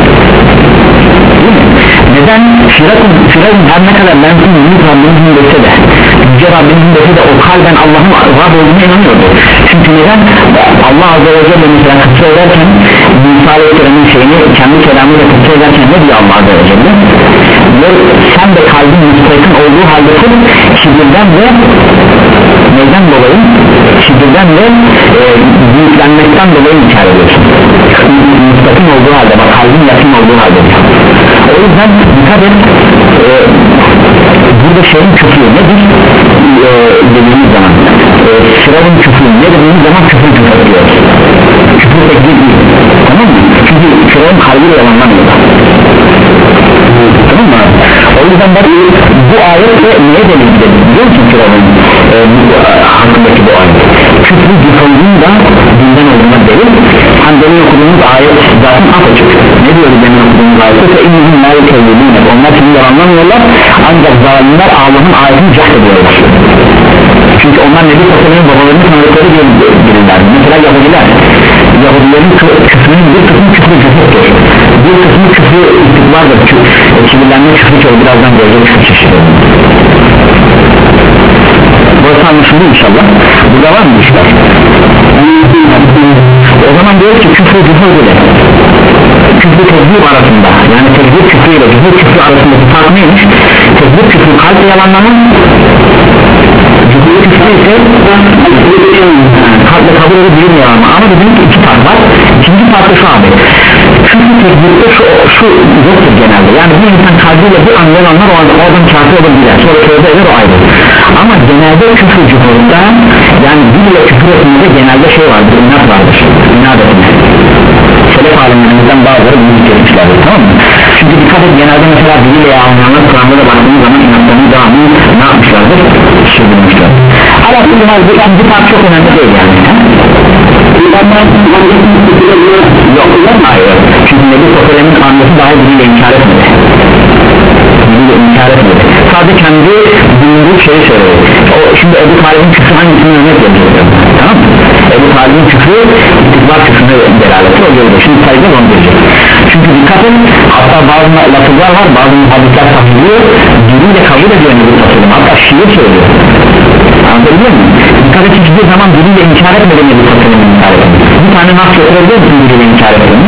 Speaker 1: Neden Firavun, Firavun her ne kadar bensin büyük Rabbimizin dese de Yüce Rabbimizin dese de o kalben Allah'ın Rab olduğuna inanıyordu. Çünkü neden Allah Azze ve Celle mesela kısa ederken Musa Aleyhisselam'ın şeyini kendi kelamıyla kısa ederken ne diyor Allah Azze ve Celle? Diyor sen de kalbin müstahakın olduğu halde tut kibirden ve neyden dolayı? Kibirden ve e, büyüklenmekten dolayı inkar ediyorsun. Müstahakın olduğu halde bak kalbin yakın olduğu halde diyor. O yüzden dikkat et e, burada şeyin küfrü nedir e, dediğimiz zaman e, Firavun küfrü ne dediğimiz zaman küfrü küfrü diyoruz küfrü teknik değil tamam mı? Çünkü Firavun kalbiyle yalanlamıyor tamam mı? O yüzden bak bu ayetle niye delildi biliyor musun Firavun e, hakkındaki bu ayet küfrü küfrünün da dinden olduğuna delil hem demin okuduğumuz ayet zaten apaçık ne diyor demin okuduğumuz ayette fe innihim la yukezzibune onlar seni yalanlamıyorlar ancak zalimler Allah'ın ayetini cahd ediyorlar çünkü onlar Nebi Tasarı'nın babalarının tanıdıkları bilirler mesela Yahudiler Yahudilerin küfrünün bir kısmı küfrü cüfettir bir kısmı küfrü istikbardır kibirlenme küfrü çok birazdan görecek küfrü çeşitli burası anlaşıldı inşallah burada var mı işler o zaman diyor ki küfrü cüfet ile küfrü tekzip arasında yani tekzip küfrü ile cüfet küfrü arasındaki fark neymiş tekbir küfür, kalple yalanlama cühür küfür ise kalple kabul edip bilim yalanlama. Ama dedim ki iki part var. İkinci partta şu abi, küfür tekbirde şu, şu yoktur genelde, yani bir insan kalbiyle bir an yalanlar oradan kafir olabilir, sonra tövbe eder, o ayrı. Ama genelde küfür cühürde, yani dille küfür etmede genelde şey vardır, inat vardır, inat etmez. Selef alimlerimizden bazıları bunu getirmişlerdir, tamam mı? Çünkü dikkat et, genelde mesela diliyle yalanlayanlar Kur'an'da da baktığımız zaman inatlarını devamlı ne yapmışlardır? Sürdürmüşler. Alaklı halde ikinci part çok önemli değil yani. Yok, hayır. Çünkü Nebi Sosyal'in annesi daha diliyle inkar etmedi. Diliyle inkar etmedi. Sadece kendi bulunduğu şeyi söyledi. O, şimdi Ebu Talib'in küfrü hangisini örnek verecek? Tamam mı? Ebu Talib'in küfrü istikbar küfrüne beraber o yolda. Şimdi sayacağız onu verecek. Çünkü dikkat et, hatta bazı lafızlar var, bazı muhabbetler saklıyor, diliyle kabul ediyor Nebi Sosyal'in. Hatta şiir söylüyor. Anladın mı? Dikkat et, hiçbir zaman diliyle inkar etmedi Nebi Sosyal'in inkar etmedi. Bir tane nas getirebilir misin diliyle inkar etmedi?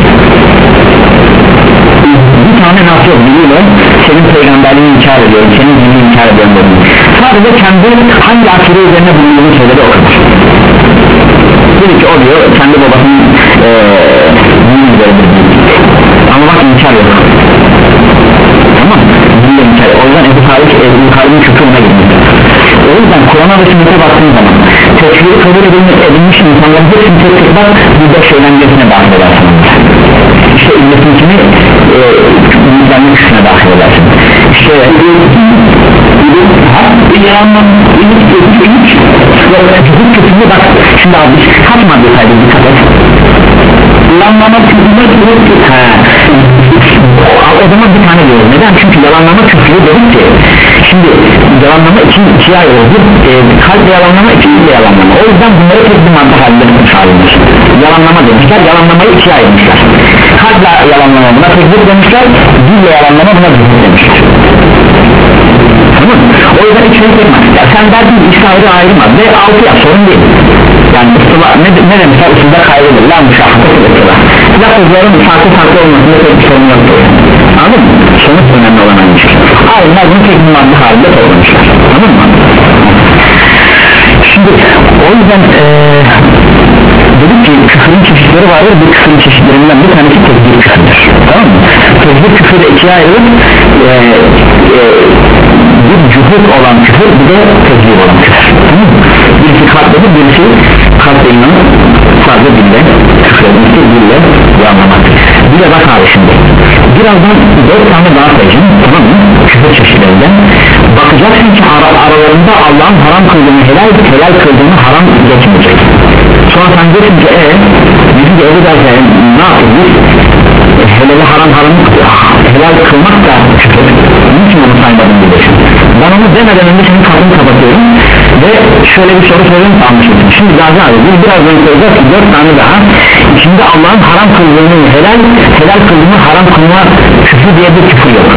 Speaker 1: Bir tane nas yok, diliyle senin peygamberliğini inkar ediyorum, senin dinini inkar ediyorum dedim. Sadece kendi hangi akide üzerine bulunduğunu söyledi, o kadar. Dedi ki o diyor kendi babasının ee, dini üzerinde ama bak inkar yok. Tamam, diliyle inkar. O yüzden Ebu Talib Ebu Talib'in küfrüne girmiş. O yüzden Kur'an'a ve sünnete baktığın zaman tekfiri kabul edilmiş, edilmiş insanların hepsini tek tek bak, bir de şeyden gözüne dahil edersin. İşte ümmetin kimi müzdenlik kısmına dahil edersin. İşte bir yalanla ümmet gözü yok, küfürlü bak. Şimdi abi kaç madde saydı, dikkat et. Yalanlama küfürlü küfürlü o zaman bir tane diyoruz. Neden? Çünkü yalanlama küfürlü dedik ki, şimdi yalanlama için ikiye ayrılır. E, kalple yalanlama, ikiyle yalanlama. O yüzden bunları tek bir madde halinde tutuşarılmış. Yalanlama demişler, yalanlamayı ikiye ayırmışlar. Kalple yalanlama buna tekbir demişler, dille yalanlama buna zühür demişler. Tamam. O yüzden içeri girmez. Ya sen derdin ikisi ayrı ayrı madde, altı ya sorun değil. Yani ıstıla, ne, ne demişler ıstıla kaydedilir. La müşahhata ıstıla. Lafızların farklı farklı olmasında tek bir sorun yok. Anladın mı? Sonuç önemli olan aynı şey. Ayrıca bunu tek bir madde halinde toplamışlar. Tamam mı? Şimdi o yüzden ee, dedik ki küfürün çeşitleri vardır. Bu küfürün çeşitlerinden bir tanesi tekbir küfürdür. Tamam mı? Tekbir küfürü ikiye ayrılır. E, e, bir cühud olan küfür, bir de tekbir olan küfür. Tamam mı? Birisi kalpleri, birisi kalple inanıp sadece dille küfür etmesi, dille anlamaktır. Bir de bak abi şimdi. Birazdan dört tane daha sayacağım, tamam mı? Küfür çeşitlerinden. Bakacaksın ki ara, aralarında Allah'ın haram kıldığını helal, helal kıldığını haram geçmeyecek. Sonra sen diyorsun ki eee bizi de öyle derken ne yapıyoruz? E, helali haram haram helal kılmak da küfür. Niçin onu saymadım diyorsun? Ben onu demeden önce senin kapını kapatıyorum ve şöyle bir soru sorayım, anlaşılsın. Şimdi Gazi abi biz birazdan söyleyeceğiz ki dört tane daha içinde Allah'ın haram kıldığını helal, helal kıldığını haram kılma küfür diye bir küfür yok.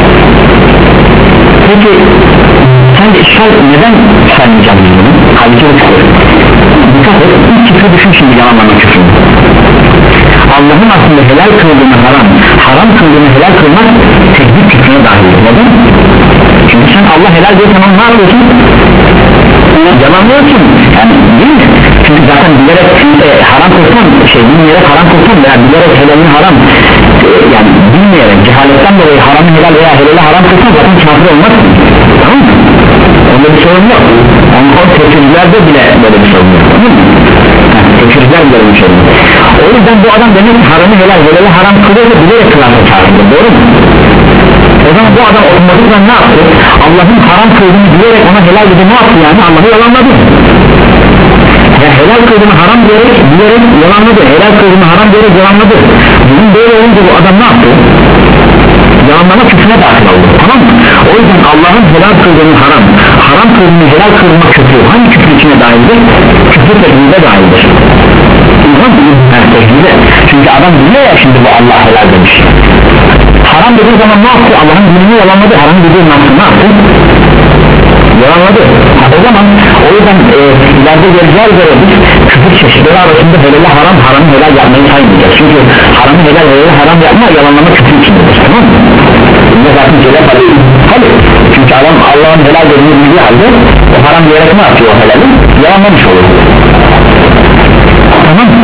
Speaker 1: Peki sen de işgal neden saymayacağım bunu? Halbuki o küfür. Dikkat et, ilk küfür düşün şimdi, yalanlama küfür. Allah'ın aslında helal kıldığını haram, haram kıldığını helal kılmak tekbir küfrüne dahil. Neden? Çünkü sen Allah helal diyorsan ne yapıyorsun? Yalanlıyorsun. Yani değil mi? Çünkü zaten bilerek e, haram kılsan, şey bilmeyerek haram kılsan veya bilerek helalini haram e, yani bilmeyerek, cehaletten dolayı haramı helal veya helali haram kılsan zaten kafir olmaz. Tamam mı? Onda bir sorun yok. Onun tekfircilerde bile böyle bir sorun yok. Tamam mı? Tekfirciler bile bir sorun yok. O yüzden bu adam demek ki haramı helal, helali haram kılıyorsa bilerek kılarsa kafirdir. Doğru mu? O zaman bu adam otomatikman ne yaptı? Allah'ın haram kıldığını bilerek ona helal dedi, ne yaptı yani? Allah'ı yalanladı. Ya helal kıldığını haram diyerek, bilerek yalanladı. Helal kıldığını haram diyerek yalanladı. Bunun böyle olunca bu adam ne yaptı? Yalanlama küfrüne dahil oldu. Tamam mı? O yüzden Allah'ın helal kıldığını haram, haram kıldığını helal kılma küfrü hangi küfür içine dahildir? Küfür tekniğine dahildir. Tamam mı? Evet, tekniğine. Çünkü adam biliyor ya şimdi bu Allah helal demiş. Haram dediği zaman ne yaptı? Allah'ın dinini yalanladı. Haram dediği nasıl ne yaptı? Yalanladı. Ha, o zaman o yüzden e, ileride geleceğiz göre biz küfür çeşitleri arasında helal haram, haramı helal yapmayı saymayacağız. Çünkü haramı helal, helal haram yapma yalanlama küfür içindedir. Tamam mı? Bunda zaten celal var. Hadi. adam Allah'ın helal dediğini bildiği halde o haram diyerek ne yapıyor o helali? Yalanlamış olur. Tamam mı?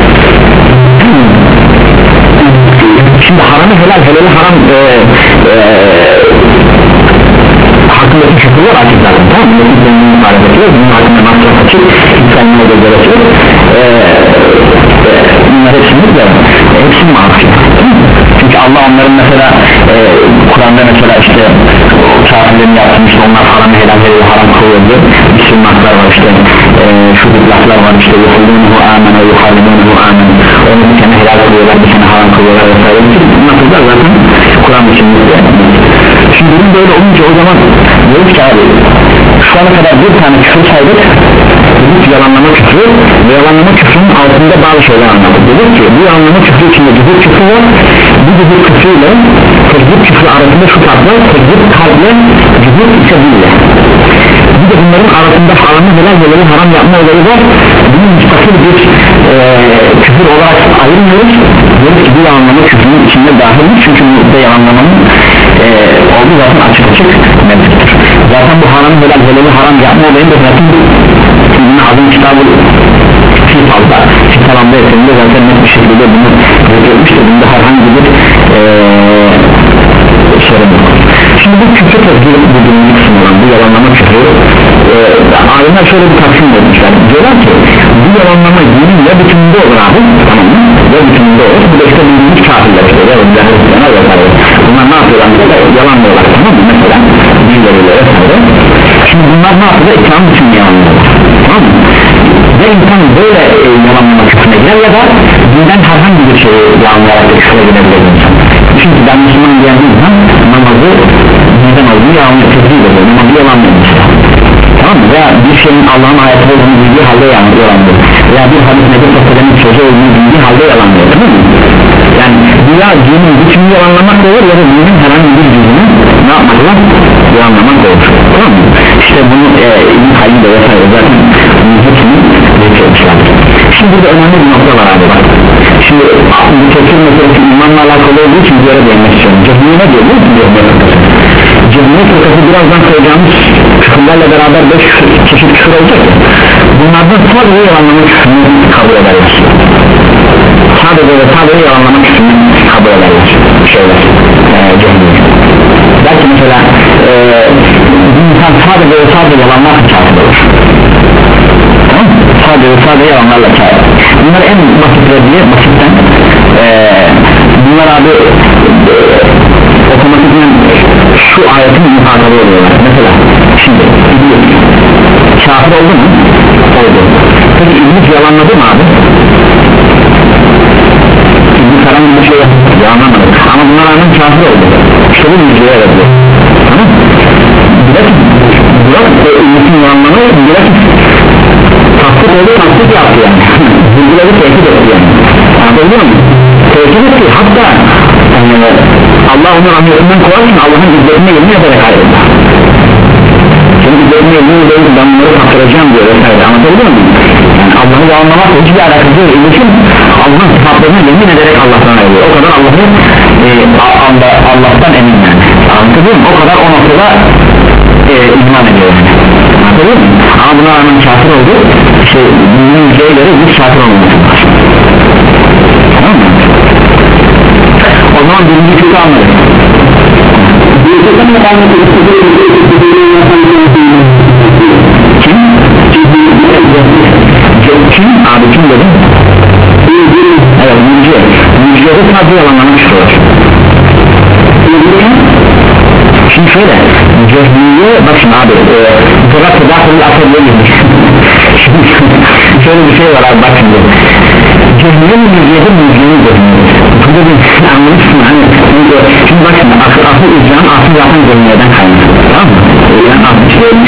Speaker 1: Şimdi haramı helal, helali haram e, e, hakkındaki şükürler açık zaten, tamam mı? Bunun hareketi yok, bunun hakkında masraf açık, insanlığa da gerekiyor. E, e, bunlar hepsini de hepsini marufçu. Çünkü Allah onların mesela e, Kur'an'da mesela işte kafirlerin yaptığını işte onlar haram helal helal haram kılıyor diyor. Bir sürü naklar var işte e, şu laflar var işte yuhullunuhu amen ve yuhallimunuhu amen. Onu bir sene helal kılıyorlar, bir sene haram kılıyorlar vesaire. Bu nakıllar zaten Kur'an için yani. Şimdi bunun böyle olunca o zaman diyoruz ki abi şu ana kadar bir tane küfür saydık, dedik ki yalanlama küfrü ve yalanlama küfrünün altında bazı şeyler anladık. Dedik ki bu yalanlama küfrü içinde cüzür küfrü var, bu cüzür küfrüyle tekzip küfrü arasında şu fark var, tekzip kalple cüzür ise değil. Bir de bunların arasında haramı helal helali haram yapma olayı var. Bunun müstakil bir e, küfür olarak ayırmıyoruz. Diyoruz ki bu yalanlama küfrünün içinde dahildir, çünkü bu yalanlamanın e, olduğu zaten açık açık mevcuttur. Zaten bu haramı helal helali haram yapma olayını da zaten İbn-i Azim kitabı Fital'da Fital'da eserinde zaten net bir şekilde bunu götürmüştür. Bunda herhangi bir e, sorun yok. Şimdi bu küfür tezgiri bu birinci kısım olan bu yalanlama küfür e, alimler şöyle bir taksim etmişler. Diyorlar ki bu yalanlama dinin ya bütününde olur abi, tamam mı? Ya bütününde olur. Bu da işte bildiğimiz kafirler işte ya bunlar ne yapıyorlar mesela yalanlıyorlar, tamam mı? Mesela bildiriyle vesaire. Şimdi bunlar ne yapıyor? İslam bütün yalanlıyorlar, tamam mı? Ve insan böyle e, yalanlama küfrüne girer ya da dinden herhangi bir şeyi yalanlayarak da küfre girebilir insan. Çünkü ben Müslüman diyen bir insan namazı dinden olduğunu yalanlıyor, tezgir ediyor, namazı yalanlıyor mesela, tamam mı? Veya bir şeyin Allah'ın ayeti olduğunu bildiği halde yalanlıyor veya bir hadis Nebi Sofya'nın sözü olduğunu bildiği halde yalanlıyor, değil mi? Yani dünya dinin bütünü yalanlamak olur ya da dinin herhangi bir cüzünü ne yapmakla yalanlamak olur, tamam mı? İşte bunu e, İbn-i Hayyim de vesaire zaten bunun hepsini geçirmişler. Şimdi burada önemli bir nokta var abi bak. Şimdi bu tefsir meselesi imanla alakalı olduğu için bir yere değinmek istiyorum. Cehmiye ne diyor biliyor musun? Cehmiye fırkası birazdan sayacağımız küfürlerle beraber beş çeşit küfür olacak ya, bunlardan sadece yalanlama küfürünü kabul ederler. Sadece ve sadece yalanlama küfürünü kabul ederler şeyler e, cehmiye. Belki mesela e, bir insan sadece ve sadece yalanlarla kâfir olur, tamam mı? Sadece ve sadece yalanlarla kâfir. Bunlar en basitleri diye basitten e, bunlar abi e, otomatikman şu ayetin muhatabı oluyorlar. Mesela şimdi İblis kafir oldu mu? Oldu. Peki İblis yalanladı mı abi? İblis herhangi bir şey yalanlamadı ama buna rağmen kafir oldu. İşte bu müjdeye verdi, tamam mı? Bilakis İblis'in yalanlamayı bilakis tasdik oldu, tasdik yaptı yani. Bilgileri tehdit etti yani. Anladın mı? Tehdit etti, hatta e, Allah onu rahmetinden kovarsın, Allah'ın izzetine yemin ederek ayrıldı. Senin izzetine yemin ederek ben bunları kaptıracağım diyor vesaire, anlatabiliyor muyum? Yani Allah'ı yalanlamak hiçbir alakası yok. İlişkin Allah'ın sıfatlarına yemin ederek Allah'tan ayrılıyor. O kadar Allah'ı e, Allah, Allah'tan emin yani. Anlatabiliyor muyum? O kadar o noktada e, iman ediyor yani. Anlatabiliyor muyum? Ama buna rağmen kafir oldu. İşte bunun yüzeyleri biz kafir olmaması lazım. Tamam mı? O zaman birinci küfrü anladık. Kim? Kim? Abi kim dedim? Evet, müjde. Müjdede sadece yalanlama küfrü var. Şimdi şöyle, cehmiye bakın abi, Zırat Tedahülü Akademi'ye girmiş. Şimdi şöyle bir şey var abi, bak şimdi. Cehmiye mi müjdedir, müjdeyi cehmiyedir. Burada bir anlamışsın hani, şimdi bak şimdi, akıl akıl icran, akıl zaten cehmiyeden kaynaklı, tamam mı? Yani akıl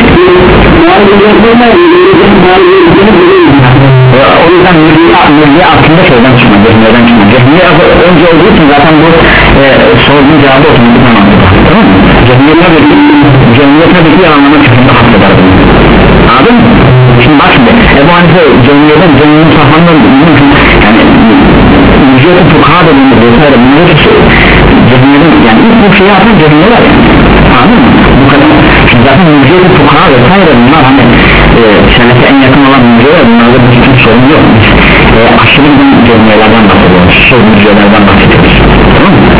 Speaker 1: o yüzden müjde aslında şeyden çıkma, cehmiyeden çıkma. Cehmiye önce olduğu için zaten bu e, sorduğun cevabı otomatikman aldı, tamam mı? Cehmiye tabii ki, cehmiye tabii ki yalanlama çıkımda hak eder bunu. Anladın mı? Şimdi bak şimdi, Ebu Hanife cehmiyeden, cehmiyenin sahandan yani müjdetin fukaha dediğimiz vesaire bunları cehmiyeden, yani ilk bu şeyi atan cehmiyeler yani, anladın mı? Bu kadar zaten mücadele fukaha vesaire bunlar hani e, selefe en yakın olan mücadele bunlarda bir hiçbir sorun yok e, aşırı bir cehmiyelerden bahsediyoruz şey mücadelelerden bahsediyoruz tamam mı?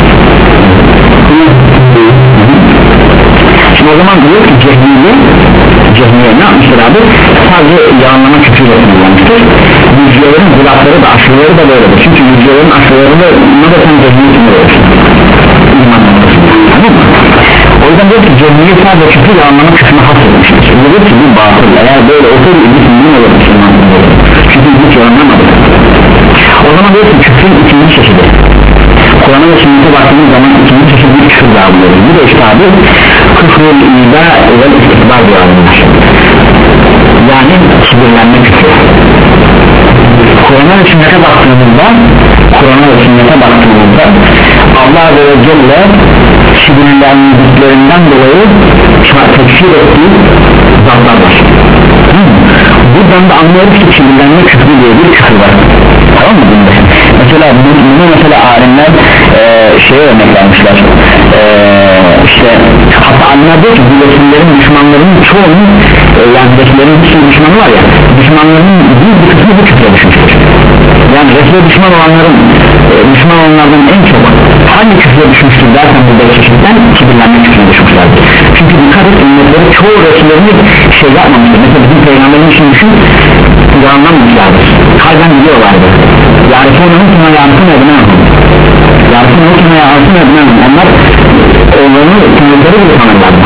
Speaker 1: Şimdi o zaman diyor ki cehmiye cehmiye ne yapmıştır abi sadece yalanlama küfürle kullanmıştır mücadelerin zılatları da aşırıları da böyledir çünkü mücadelerin aşırıları da ne de sen cehmiye için oluyorsun iman noktasında tamam mı? O yüzden diyor ki cehmiye sadece küfür yalanlama küfürüne hasretmiştir diyor ki bu batıl eğer böyle otur iblis mümin olur çünkü iblis yalanlamadı o zaman diyor ki küfrün ikinci çeşidi Kur'an'a ve sünnete baktığımız zaman ikinci çeşit bir küfür daha buluyoruz bu da işte abi küfrün ida ve istikbar diyorlar yani kibirlenme küfür Kur'an'a ve sünnete baktığımızda Kur'an'a ve sünnete baktığımızda Allah Azze ve Celle kibirlendiklerinden dolayı tekfir ettiği zatlar var buradan da anlıyoruz ki kibirlenme küfrü diye bir küfür var tamam mı bunda? Mesela bunu mesela alimler e, şeye örnek vermişler e, işte hatta alimler diyor ki bu resimlerin düşmanlarının çoğunun e, yani resimlerin bir sürü düşmanı var ya düşmanlarının bir bir kısmı bu küfre düşmüştür yani resme düşman olanların e, düşman olanlardan en çok hangi küfre düşmüştür dersen bu beş çeşitten kibirlenme küfrüne düşmüşlerdir çünkü dikkat et ümmetleri çoğu resimlerini şey yapmamıştır mesela bizim peygamberin için düşün yalanlanmışlardır kalben biliyorlardı yarısının kime yarısını edinemem yarısının kime yarısını edinemem onlar onların kümletleri bile tanırlardı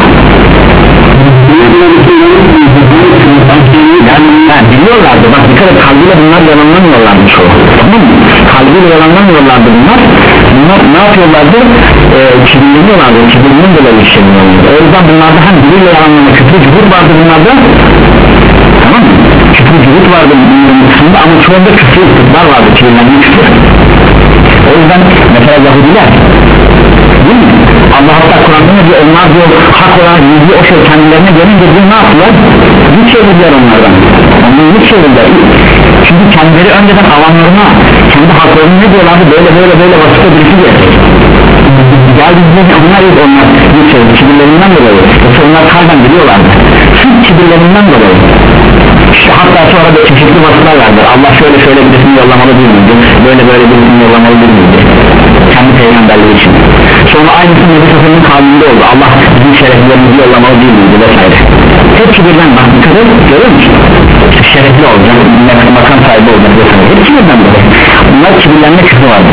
Speaker 1: yani, yani biliyorlardı bak dikkat et kalbiyle bunlar yalanlamıyorlardı çoğu tamam mı? Kalbiyle yalanlamıyorlardı bunlar bunlar ne yapıyorlardı ee, kibirleniyorlardı kibirlenen dolayı işleniyorlardı o yüzden bunlarda hem diliyle yalanlama küfür cühut vardı bunlarda tamam mı? Küfür cühut vardı bunların kısmında ama çoğunda küfür istikbar vardı kibirlenme küfür o yüzden mesela Yahudiler değil mi? Allah hatta Kur'an'da ne diyor onlar diyor hak olarak yüzü o şey kendilerine gelince diyor ne yaptılar? Hiç çevirdiler onlardan onları hiç çevirdiler çünkü kendileri önceden alanlarına kendi haklarını ne diyorlardı böyle böyle böyle vasıfta birisi gelecek geldiğinde onlar yok onlar hiç çevirdi kibirlerinden dolayı yoksa onlar kalben biliyorlardı sırf kibirlerinden dolayı işte hatta sonra da çeşitli vasıflar verdiler Allah şöyle şöyle birisini yollamalı değil miydi böyle böyle birisini yollamalı değil miydi kendi peygamberleri için sonra aynısı Nebi Sefir'in kavminde oldu Allah bizim şereflerimizi yollamalı değil miydi vesaire hepsi birden bak dikkat et görüyor musun şerefli olacak makam sahibi olacak vesaire hepsi birden böyle bunlar kibirlenme küfrü vardı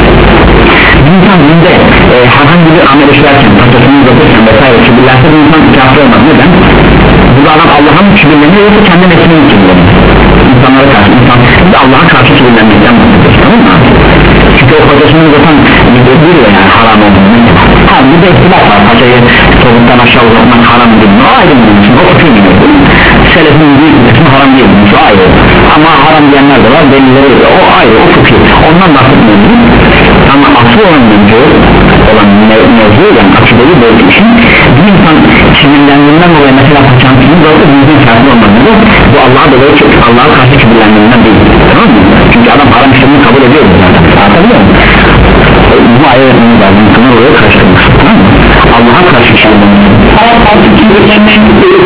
Speaker 1: bir insan dinde e, herhangi bir amel işlerken patatını uzatırken vesaire kibirlense bir insan kafir olmaz neden? bu adam Allah'ın kibirleniyor yoksa kendi nefsinin kibirleniyor insanlara karşı insan Allah'a karşı kibirlenmekten bahsediyoruz tamam mı? çünkü o patatını uzatan bir yani haram olduğunu ha bir de ihtilaf var paçayı topuktan aşağı uzatmak haram değil mi? o ayrı bunun için o fıkır gibi selefin büyük kısmı haram değil mi? o ayrı ama haram diyenler de var delilleri o ayrı o fıkır ondan bahsetmiyoruz ama asıl olan mevzu olan mevzu yani akıdeli böyle için bir insan kibirlendiğinden dolayı mesela paçantını da oldu bir insan kafir olmadığı bu Allah'a dolayı Allah'a karşı kibirlendiğinden değil tamam mı? çünkü adam haram işlerini kabul ediyor zaten anlatabiliyor musun? bu ayetimiz lazım bunu oraya karşılamak tamam mı? Allah'a karşı kibirlendiğinden Allah'a karşı kibirlendiğinden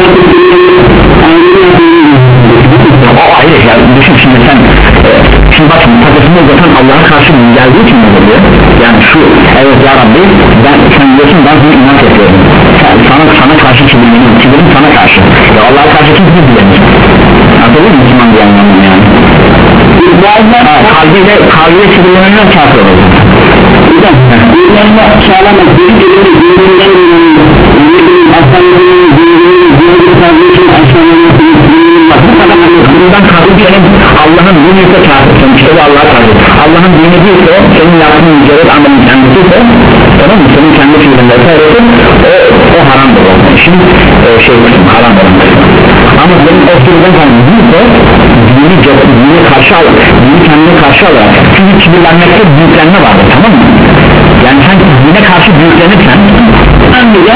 Speaker 1: o ayrı ya düşün şimdi sen e, şimdi bak şimdi patatesini uzatan Allah'a karşı geldiği için ne oluyor yani şu evet ya Rabbi ben, sen diyorsun ben bunu inat yapıyorum sen, sana, sana karşı kibirleniyorum kibirim sana karşı ya Allah'a karşı kim kibirlenir anladın mı Müslüman diye anlamam yani ha, kalbiyle kalbiyle kibirlenenler kafir olur Bunlarla sağlamak bir kelime birbirinden birbirinin aslanlarının birbirinin birbirinin kardeşinin aslanlarının bundan karşı senin Allah'ın dini ise kafirsin işte bu Allah'a karşı Allah'ın dini değilse o senin yaptığın mücerret amelin kendisi ise tamam mı senin kendi fiilinde sayarısın o, o haramdır o şimdi e, şey kısım haram olan ama senin o fiilden kendisi değilse dini, dini karşı al dini kendine karşı alarak çünkü kibirlenmekte büyüklenme vardır tamam mı yani sen dine karşı büyüklenirsen anlayınca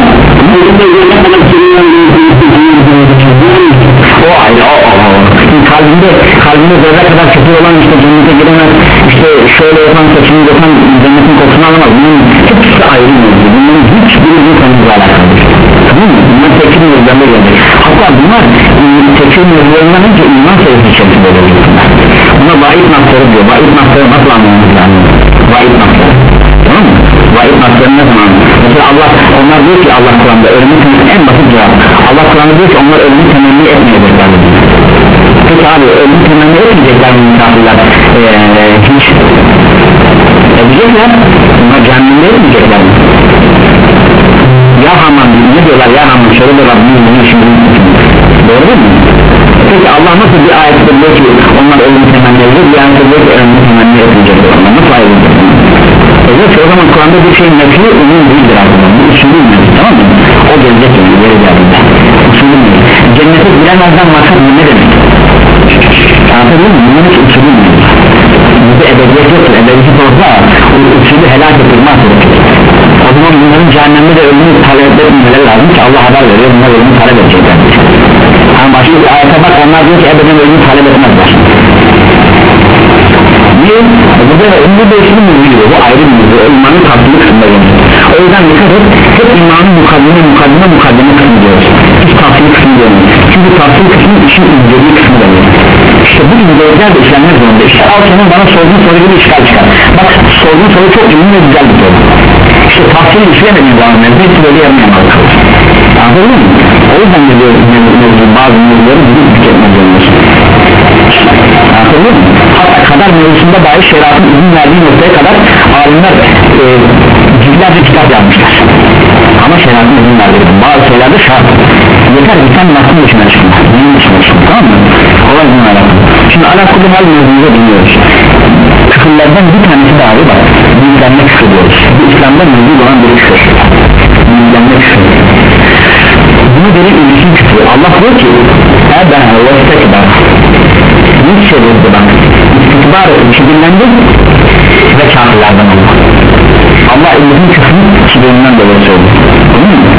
Speaker 1: o ayrı o, o, o. kalbinde kalbinde zerre kadar kötü olan işte cennete giremez işte şöyle yapan saçını yapan cennetin kokusunu alamaz bunun hepsi ayrı mevzu bunların hiçbiri bu konuyla alakalı tamam mı? bunlar tekil sözlerinde gelecek. Hatta bunlar tekfir mevzularından önce iman sayısı içerisinde oluyor. Buna vaid nasları diyor. Vaid nasları nasıl anlamamız lazım? Vaid nasları, tamam mı? Vaid nasları ne zaman? Mesela Allah, onlar diyor ki Allah Kur'an'da ölümü en basit cevap. Allah Kur'an'da diyor ki onlar ölümü temenni etmeyecekler. Peki abi ölümü temenni etmeyecekler mi misafirler? Ee, hiç edecekler. Bunlar cehennemde etmeyecekler mi? Ya Haman ne diyorlar ya Haman şöyle de Rabbim bunu şimdi doğru değil mi? Peki Allah nasıl bir ayette diyor ki onlar ölümü temenni edecek, bir ayette diyor ki ölümü temenni etmeyecekler, onlar nasıl ayrılacak? Evet, o zaman Kur'an'da bir şeyin nefri onun değildir aslında, bu usulü nefri, tamam mı? O gelecek yani geri geldiğinde usulü nefri. Cennete giremezden maksat ne demek? Anladın mı? Bunun için usulü nefri. Bizde ebediyet yoktur, ebediyet olsa o usulü helak ettirmez. O zaman bunların cehennemde de ölümü talep etmeleri lazım ki Allah haber veriyor, bunlar ölümü talep edecekler. Ama başka bir ayete bak, onlar diyor ki ebeden ölümü talep etmezler. Niye? Burada ünlü değişimi müziyor, bu ayrı bir müziyor, o imanın tatlı kısmında gelir. O yüzden dikkat et, hep imanın mukaddime mukaddime mukaddime kısmı diyoruz. Hiç tatlı kısmı diyoruz. Çünkü tatlı kısmı için incelediği kısmı da gelir. İşte bu incelikler de işlenmek zorunda. İşte al senin bana sorduğun soru gibi işgal çıkar. Bak sorduğun soru çok ünlü ve güzel bir soru. İşte tahsil işlemediğin zaman mevzu hiç böyle yapmayamaz. Anladın mı? O yüzden de diyoruz mevzu, bazı mevzuları bir tüketmek zorundasın. Anladın mı? Hatta kadar mevzusunda dahi şeriatın izin verdiği noktaya kadar alimler e, ciltlerce kitap yazmışlar. Ama şeriatın izin verdiği bazı şeylerde şart. Yeter ki sen nasıl dışına çıkma, neyin dışına çıkma, tamam mı? Olay bunun alakalı. Şimdi alakalı hal mevzumuza dinliyoruz. Küfürlerden bir tanesi dahi bak, büyüklenme küfür diyoruz. Bu İslam'da mevzu olan bir küfür. Büyüklenme küfür. Bunu delil ilişkin küfür. Allah diyor ki Eben ve istekbar. Bir şey dedi bak, istikbar kibirlendi ve kafirlerden oldu. Allah illetin küfrünü kibirinden dolayı söyledi. Değil mi?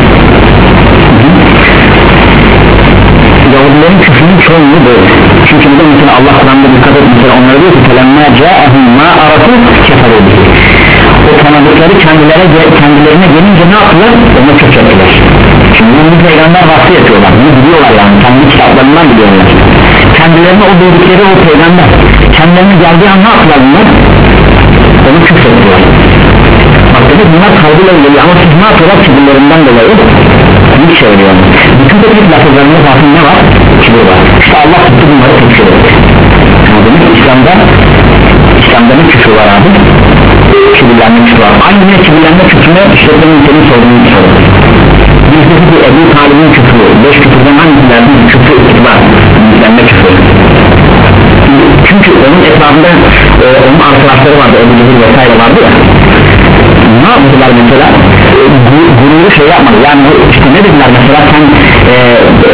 Speaker 1: Yahudilerin küfrünün çoğunluğu böyle. Çünkü burada mesela Allah Kur'an'da dikkat et, mesela onlara diyor ki فَلَمَّا جَاءَهُمْ مَا عَرَفُوا كَفَرُوا بِهِ. O tanıdıkları kendilerine, kendilerine gelince ne yaptılar? Ona çok yaptılar. Şimdi bunu peygamber vasfı yapıyorlar, bunu biliyorlar yani, kendi kitaplarından biliyorlar. Kendilerine o dedikleri o peygamber kendilerine geldiği an ne yaptılar bunlar? Onu küfrettiler. Bak dedi bunlar kalbıyla ilgili ama siz ne yapıyorlar kibirlerinden dolayı? Bir şey diyor. Bütün de ilk lafızlarında zaten ne var? Kibir var. İşte Allah tuttu bunları tekfir etti. Yani demek İslam'da İslam'da ne küfür var abi? Kibirlenme küfür var. Aynı ne kibirlenme küfürüne işte benim senin sorduğun soru. Bizdeki bu Ebu Talib'in küfürü, beş küfürden hangisilerden küfür var? Kibirlenme küfürü. Çünkü onun etrafında e, onun arkadaşları vardı, Ebu Cehil vesaire vardı ya. Ne yaptılar mesela? E, gururu şey yapmadı. Yani işte ne dediler mesela sen e, e,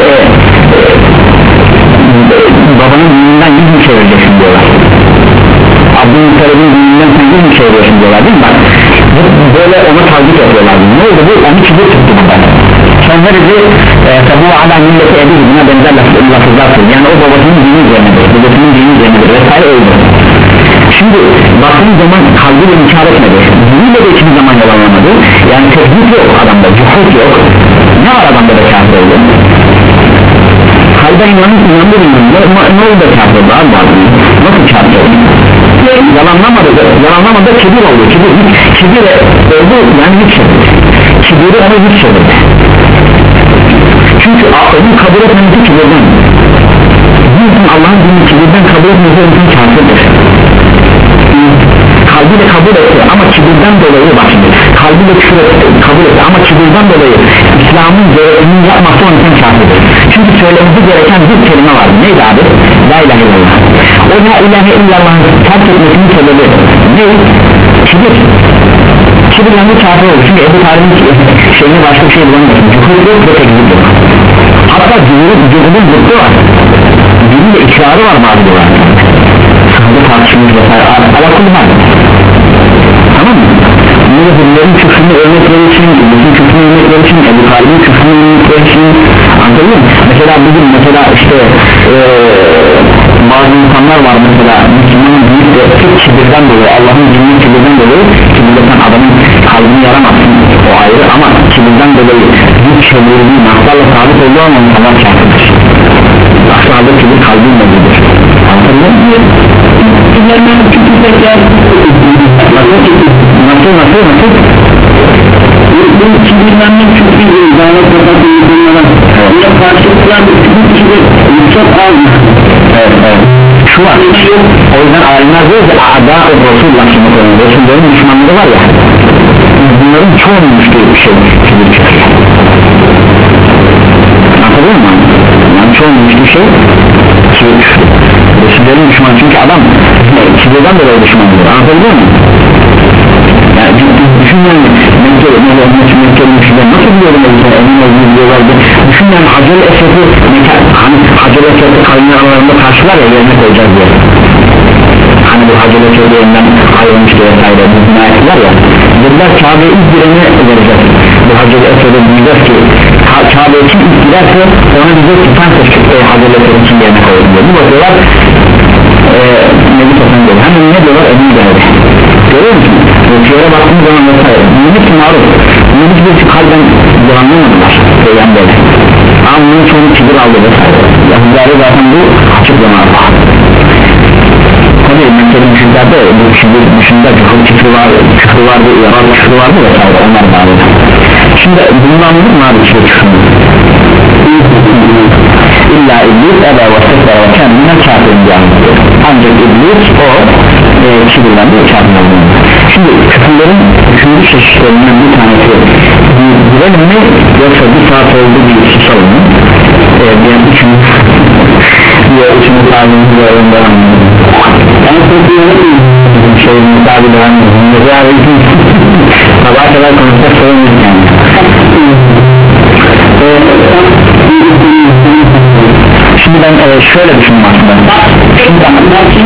Speaker 1: e, babanın dininden yüz mü çevireceksin diyorlar. Abdülmuttalib'in dininden sen yüz mü çeviriyorsun diyorlar değil mi? Bak böyle ona takip yapıyorlar. Ne oldu bu? Onu kibir tuttu burada. Sonra dedi tabu ala milleti ebi buna benzer lafızlar söyledi. Yani o babasının dini üzerinedir, babasının dini üzerinedir vesaire öyle. Şimdi baktığın zaman kalbiyle inkar etmedi, diniyle de hiçbir zaman yalanlamadı. Yani teknik yok adamda, cuhut yok. Ne var adamda da kafir oldu? Kalbe inanıp inandı inandı, ne oldu da kafir oldu abi bazı? Nasıl kafir oldu? Yalanlamadı, yalanlamadı kibir oldu, kibir, kibir oldu yani hiç çevirdi. Kibiri onu hiç çevirdi. Çünkü onun kabul etmesi kibirden. Allah'ın dinini kibirden kabul etmesi insan kafirdir. Kalbiyle kabul etti ama kibirden dolayı bak şimdi kalbiyle küfür etti, kabul etti ama kibirden dolayı İslam'ın gereğini yapmakta o insan kafirdir. Çünkü söylemesi gereken bir kelime vardı. Neydi abi? La ilahe illallah. O la ilahe illallah'ın terk etmesinin sebebi ne? Kibir. Kibirlendi kafir olur. Çünkü Ebu Talib'in şeyini başka bir şey bulamıyorsun. Cuhud yok ve tekzip yok. Hatta cuhudun zıttı var. Dinin de ikrarı var bazı var. Sahada tartışılmış vesaire. Alakul var. Tamam mı? Bunu bunların küfrünü örnekleri için, bütün küfrünü örnekleri için, Ebu Talib'in küfrünü örnekleri için anladın mı? Mesela bugün mesela işte ee, bazı insanlar var mesela Müslümanın büyük de kibirden dolayı, Allah'ın dininin kibirden dolayı kibirden adamın kalbini yaramazsın o ayrı ama kibirden dolayı büyük çevirdiği naklarla sabit olduğu kibirli olan insanlar kafirdir. Aslında kibir kalbin nezidir. Anladın mı? Kibirlerden küçükler nasıl nasıl nasıl bu kibirlerden küçükler davet yapan insanlara buna karşılıklar küçük çok az. Evet evet. Şu var, o yüzden alimler diyor ki A'da-ı Resulullah şimdi konuyor, Resullerin düşmanları var ya, bunların çoğunun düştüğü bir şey kibir çıkıyor. Anladın mı? Yani çoğunun düştüğü şey kibir çıkıyor. Resullerin düşmanı çünkü adam kibirden dolayı düşman diyor, anladın mı? Yani düşünmeyin Mekke'de ne olmuş Mekke'de müşriler nasıl biliyorum o yüzden emin olduğunu biliyorlardı. Düşünmeyin Hacer-i Esved'i hani Hacer-i Esved'i kavimler aralarında karşılar ya yerine koyacağız diye. Hani bu Hacer-i Esved'i yerinden ayrılmıştı vesaire bu günahlar ya. Dediler Kabe'ye ilk gireni vereceğiz. Bu Hacer-i Esved'e diyeceğiz ki Kabe'ye kim ilk girerse ona diyecek ki sen seçtik Hacer-i Esved'i kim yerine koyalım diye. Bu bakıyorlar eee Nebi Sosan diyor. Hemen ne diyorlar emin geldi. Görüyor musun? Rütüyere baktığımız zaman vesaire Müzik ki maruf Müzik bir kalben yalanlamadılar Peygamber'e ama bunun çoğunu kibir aldı vesaire Yahudileri zaten bu açıklama tabi Mekke'nin müşriklerde bu kibir dışında küfür var küfür vardı, yarar küfür vardı vesaire onlar bağlı. Şimdi bundan anladık mı abi kibir küfürünü? İlla iblis ebe ve sekber ve kendine kafirin diye anlatıyor. Ancak iblis o e, kibirlendi ve kafirin oldu. Şimdi küfürlerin üçüncü çeşitlerinden bir tanesi girelim mi yoksa bir saat oldu bir susalım mı? E, diğer üçüncü diğer üçüncü sağlığımız ve önden anladım. Ben söylüyorum şeyin mutabili anladım. Yani sabah kadar konuşacak sorun yok yani. Şimdi ben e, şöyle düşündüm aslında. Şimdi, tamam.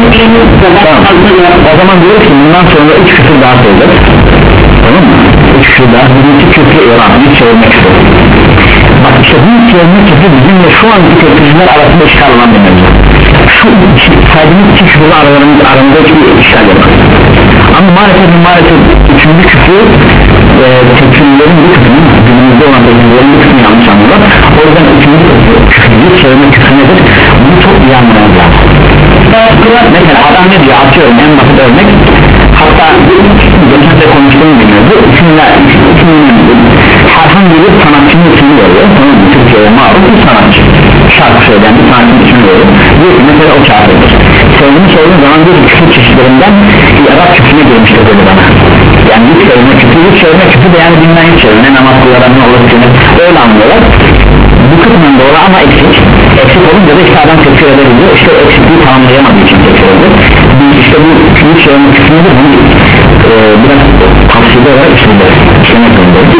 Speaker 1: O zaman diyoruz ki bundan sonra üç küfür daha söyleyeceğiz. Tamam mı? Üç küfür daha. Birinci küfür İran, bir çevirme küfür. Bak işte bu çevirme küfür bizimle şu anki küfürler arasında işgal olan bir mevzu. Şu saydığımız iki küfürle aralarında aramızda hiçbir işgal yok. Ama maalesef maalesef üçüncü küfür e, tekfirlerin bir kısmı günümüzde olan tekfirlerin bir kısmı yanlış anlıyorlar. O yüzden üçüncü küfürlü çevirme küfür nedir? Bunu çok iyi anlamamız lazım. Mesela adam ne diyor atıyorum en basit örnek hatta geçen de konuştuğum gibi bu isimler herhangi bir sanatçının ismini veriyor tamam mı? Türkiye'ye maruf bir sanatçı şarkı söyleyen bir sanatçının ismini veriyor diyor ki mesela o kafirdir söylediğini sorduğum zaman bir küfür çeşitlerinden Arap küfürüne girmiştir dedi bana yani hiç çevirme küfür hiç çevirme küfür de yani bilmem hiç çevirme namaz kılaran ne olur seni öyle anlıyorlar bu kısmın doğru ama eksik eksik olunca da işte adam tekfir edebiliyor işte eksikliği tamamlayamadığı için tekfir ediyor işte bu küfür çevirme küfürünü de bunu e, biraz tavsiyede olarak işlemek işlemek zorundayız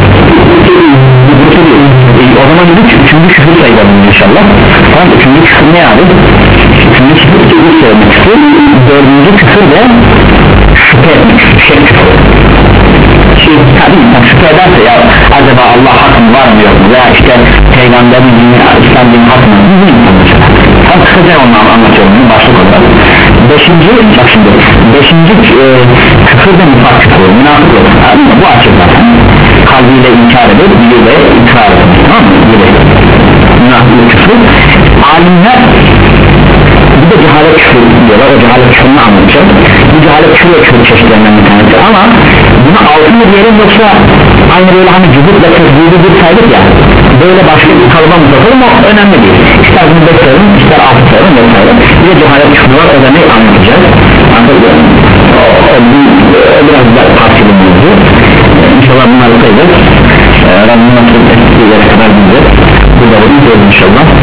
Speaker 1: e, o zaman dedik üçüncü küfür sayılalım inşallah tamam üçüncü küfür ne abi? Üçüncü küfür küfür çevirme küfür dördüncü küfür de şüphe etmek şek küfür şey tabi insan şüphe ederse ya acaba Allah hak mı var mı yok mu veya işte peygamberin dini İslam dini hak mı bu insan mesela tam kısaca onu anlatıyorum bunu başlık olarak beşinci bak şimdi beşinci e, küfür de nifak küfür münafık olur bu açık zaten kalbiyle inkar edip diliyle ikrar edip tamam mı münafık küfür alimler bir de cehalet küfür diyorlar o cehalet küfürünü anlatacağım bu cehalet küfür ve küfür çeşitlerinden bir tanesi ama buna altı mı diyelim yoksa aynı böyle hani cüzükle tezgüdü bir saydık ya böyle başka bir kalıba mı sokalım o önemli değil ister bunu beş sayalım ister altı sayalım vesaire bir de cehalet küfür var o da ne anlatacağız anlatacağız o, o, o biraz da parçalı mevzu inşallah bunları sayacağız Rabbim nasıl ettiği yere kadar gideceğiz burada bunu inşallah